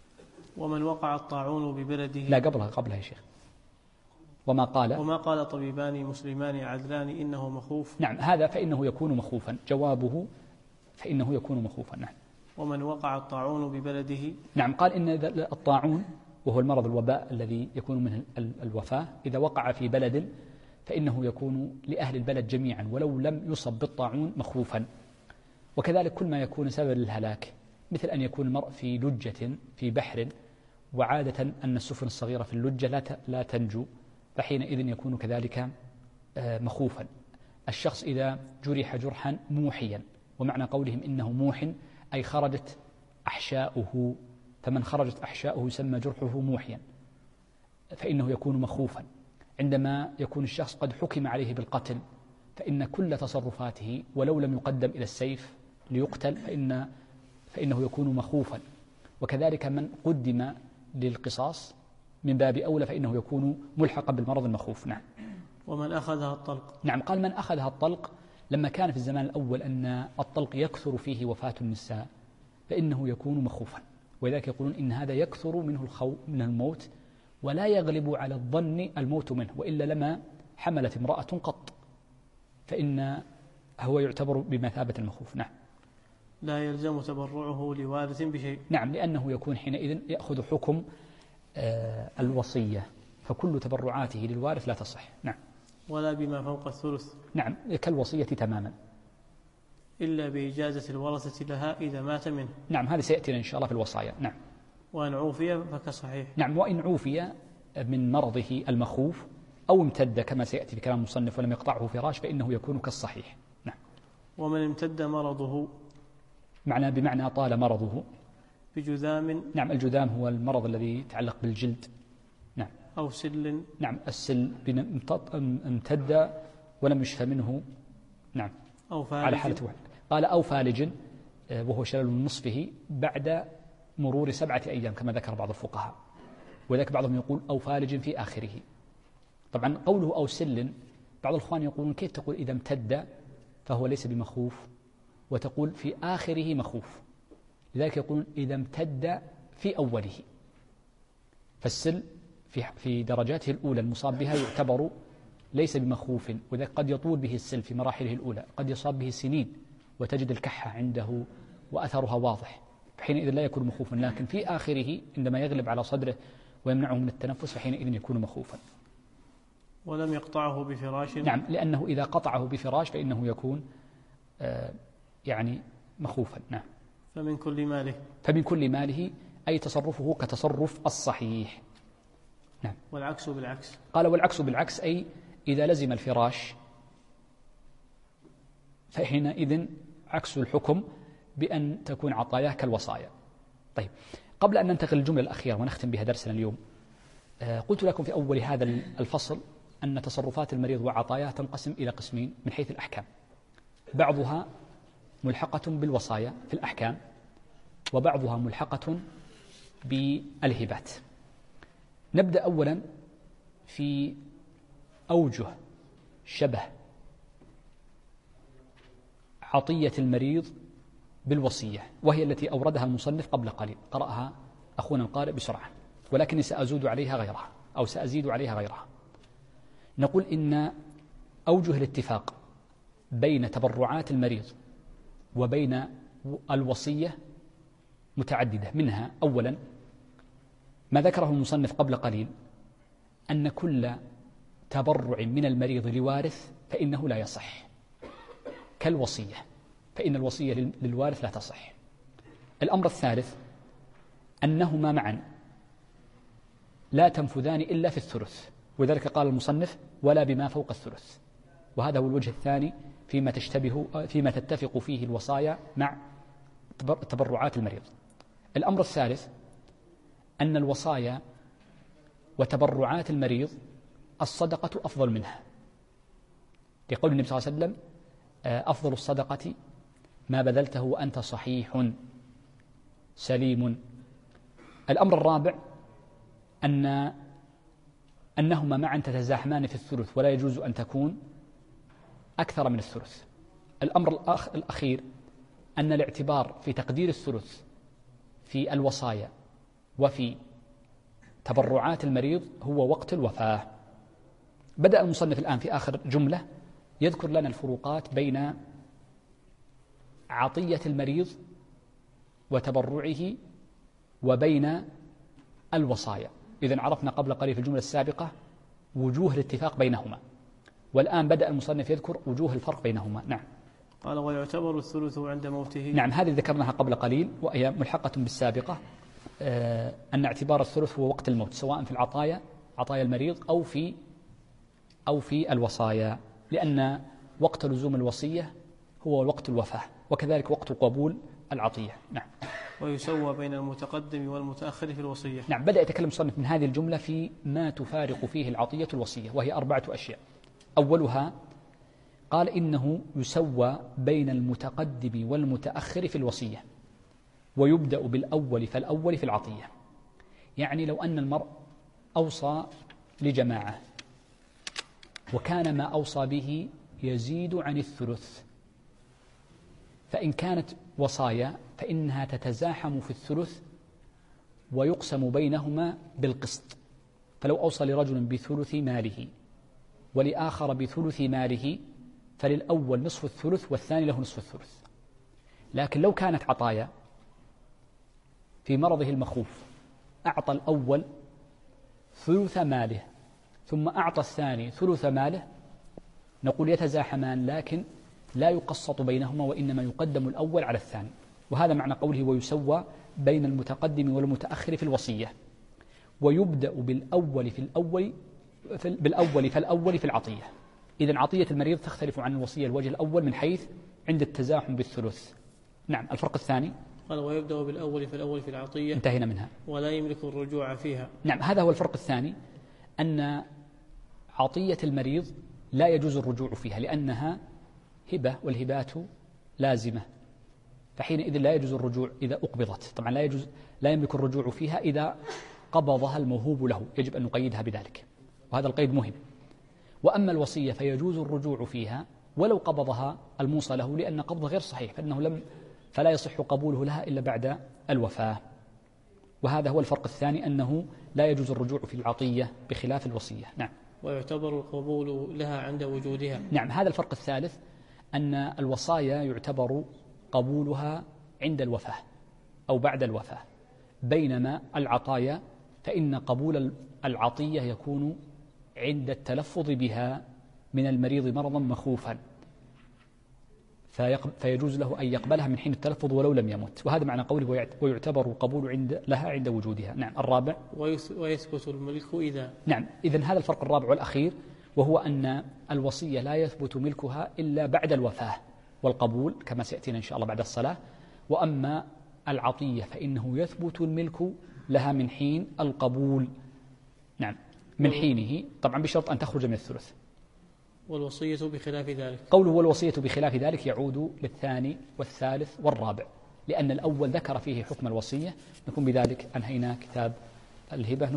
ومن وقع الطاعون ببلده. لا، قبلها يا شيخ. وما قال طبيبان مسلمان عدلان إنه مخوف. نعم، هذا فإنه يكون مخوفا، جوابه فإنه يكون مخوفا. نعم. ومن وقع الطاعون ببلده. نعم، قال إن الطاعون وهو المرض الوباء الذي يكون منه الوفاة، إذا وقع في بلد فإنه يكون لأهل البلد جميعا ولو لم يصب بالطاعون مخوفا. وكذلك كل ما يكون سبب للهلاك، مثل أن يكون المرء في لجة في بحر، وعادة أن السفن الصغيرة في اللجة لا تنجو، فحينئذ يكون كذلك مخوفا. الشخص إذا جرح جرحا موحيا، ومعنى قولهم إنه موح أي خرجت أحشاؤه، فمن خرجت أحشاؤه يسمى جرحه موحيا، فإنه يكون مخوفا. عندما يكون الشخص قد حكم عليه بالقتل، فإن كل تصرفاته ولو لم يقدم إلى السيف ليقتل فإنه يكون مخوفا. وكذلك من قدم للقصاص من باب أولى فإنه يكون ملحقا بالمرض المخوف. نعم. ومن أخذها الطلق. نعم، قال من أخذها الطلق، لما كان في الزمان الأول أن الطلق يكثر فيه وفاة النساء فإنه يكون مخوفا، ولذلك يقولون إن هذا يكثر منه الموت، ولا يغلب على الظن الموت منه، وإلا لما حملت امرأة قط، فإن هو يعتبر بمثابة المخوف. نعم. لا يلزم تبرعه لوارث بشيء. نعم، لأنه يكون حينئذ يأخذ حكم الوصية، فكل تبرعاته للوارث لا تصح. نعم. ولا بما فوق الثلث. نعم، كالوصية تماما، إلا بإجازة الورثة لها إذا مات منه. نعم، هذا سيأتينا إن شاء الله في الوصايا. نعم. وإن عوفي فكصحيح. نعم، وإن عوفي من مرضه المخوف أو امتد كما سيأتي في كلام المصنف ولم يقطعه فراش فإنه يكون كالصحيح. نعم. ومن امتد مرضه، بمعنى طال مرضه، بجذام. نعم، الجذام هو المرض الذي يتعلق بالجلد. نعم. أو سل. نعم، السل امتد ولم يشفى منه. نعم. أو فالج. على حالة واحد. قال أو فالج وهو شلل من نصفه بعد مرور 7 أيام كما ذكر بعض الفقهاء، وذلك بعضهم يقول أو فالج في آخره. طبعا قوله أو سل، بعض الأخوان يقولون كيف تقول إذا امتد فهو ليس بمخوف وتقول في آخره مخوف، لذلك يقولون إذا امتد في أوله، فالسل في درجاته الأولى المصاب بها يعتبر ليس بمخوف، وذلك قد يطول به السل في مراحله الأولى، قد يصاب به سنين وتجد الكحة عنده وأثرها واضح، فحينئذ لا يكون مخوفا. لكن في آخره عندما يغلب على صدره ويمنعه من التنفس فحينئذ يكون مخوفا. ولم يقطعه بفراش. نعم، لأنه إذا قطعه بفراش فإنه يكون يعني مخوفا. نعم. فمن كل ماله أي تصرفه كتصرف الصحيح. نعم. والعكس بالعكس. قال والعكس بالعكس، أي إذا لزم الفراش فحينئذ عكس الحكم بأن تكون عطاياه كالوصايا. طيب، قبل أن ننتقل للجملة الأخيرة ونختم بها درسنا اليوم، قلت لكم في أول هذا الفصل أن تصرفات المريض وعطاياه تنقسم إلى قسمين من حيث الأحكام، بعضها ملحقة بالوصايا في الأحكام، وبعضها ملحقة بالهبات. نبدأ أولا في أوجه شبه عطية المريض بالوصية، وهي التي أوردها المصنف قبل قليل، قرأها أخونا القارئ بسرعة، ولكني سأزيد عليها غيرها. نقول إن أوجه الاتفاق بين تبرعات المريض وبين الوصية متعددة، منها أولا ما ذكره المصنف قبل قليل، أن كل تبرع من المريض لوارث فإنه لا يصح كالوصية، فإن الوصية للوارث لا تصح. الأمر الثالث أنهما معا لا تنفذان إلا في الثلث، وذلك قال المصنف ولا بما فوق الثلث، وهذا هو الوجه الثاني فيما تتفق فيه الوصايا مع تبرعات المريض. الأمر الثالث أن الوصايا وتبرعات المريض الصدقة أفضل منها، لقول النبي صلى الله عليه وسلم أفضل الصدقة ما بذلته وأنت صحيح سليم. الأمر الرابع أنهما معا تتزاحمان في الثلث، ولا يجوز أن تكون أكثر من الثلث. الأمر الأخير أن الاعتبار في تقدير الثلث في الوصايا وفي تبرعات المريض هو وقت الوفاة. بدأ المصنف الآن في آخر جملة يذكر لنا الفروقات بين عطية المريض وتبرعه وبين الوصايا. إذن عرفنا قبل قليل في الجملة السابقة وجوه الاتفاق بينهما، والآن بدأ المصنف يذكر وجوه الفرق بينهما. نعم. قال ويعتبر الثلث عند موته. نعم، هذه ذكرناها قبل قليل وهي ملحقة بالسابقة، أن اعتبار الثلث هو وقت الموت، سواء في عطايا المريض أو في الوصايا، لأن وقت لزوم الوصية هو وقت الوفاة، وكذلك وقت قبول العطية. نعم. ويسوى بين المتقدم والمتأخر في الوصية. نعم، بدأ يتكلم المصنف من هذه الجملة في ما تفارق فيه العطية الوصية، وهي 4 أشياء. أولها قال إنه يسوى بين المتقدم والمتأخر في الوصية، ويبدأ بالأول فالأول في العطية. يعني لو أن المرء أوصى لجماعة وكان ما أوصى به يزيد عن الثلث، فإن كانت وصايا فإنها تتزاحم في الثلث ويقسم بينهما بالقسط. فلو أوصى لرجل بثلث ماله ولآخر بثلث ماله فللأول نصف الثلث والثاني له نصف الثلث. لكن لو كانت عطايا في مرضه المخوف أعطى الأول ثلث ماله ثم أعطى الثاني ثلث ماله، نقول يتزاحمان لكن لا يقسط بينهما، وإنما يقدم الأول على الثاني. وهذا معنى قوله ويسوى بين المتقدم والمتأخر في الوصية، ويبدأ بالأول فالأول في العطية. إذن عطية المريض تختلف عن الوصية الوجه الأول من حيث عند التزاحم بالثلث. نعم. الفرق الثاني قال ويبدأ بالأول فالأول في العطية، انتهينا منها، ولا يملك الرجوع فيها. نعم، هذا هو الفرق الثاني، أن عطية المريض لا يجوز الرجوع فيها لأنها هبة، والهبات لازمة، فحينئذ لا يجوز الرجوع إذا أقبضت. طبعا لا يملك الرجوع فيها إذا قبضها الموهوب له، يجب أن نقيدها بذلك، وهذا القيد مهم. وأما الوصية فيجوز الرجوع فيها ولو قبضها الموصى له، لأن قبضه غير صحيح، فلا يصح قبوله لها إلا بعد الوفاة. وهذا هو الفرق الثاني، أنه لا يجوز الرجوع في العطية بخلاف الوصية. نعم. ويعتبر القبول لها عند وجودها. نعم، هذا الفرق الثالث، أن الوصايا يعتبر قبولها عند الوفاة أو بعد الوفاة، بينما العطايا فإن قبول العطية يكون عند التلفظ بها من المريض مرضا مخوفا، فيجوز له أن يقبلها من حين التلفظ ولو لم يمت. وهذا معنى قوله ويعتبر القبول لها عند وجودها. نعم. الرابع ويثبت الملك إذا. نعم. إذن هذا الفرق الرابع والأخير، وهو أن الوصية لا يثبت ملكها إلا بعد الوفاة والقبول كما سيأتينا إن شاء الله بعد الصلاة. وأما العطية فإنه يثبت الملك لها من حين القبول. نعم، من حينه، طبعا بشرط أن تخرج من الثلث. والوصية بخلاف ذلك، قوله والوصية بخلاف ذلك يعود للثاني والثالث والرابع، لأن الأول ذكر فيه حكم الوصية. نكون بذلك أنهينا كتاب الهبة.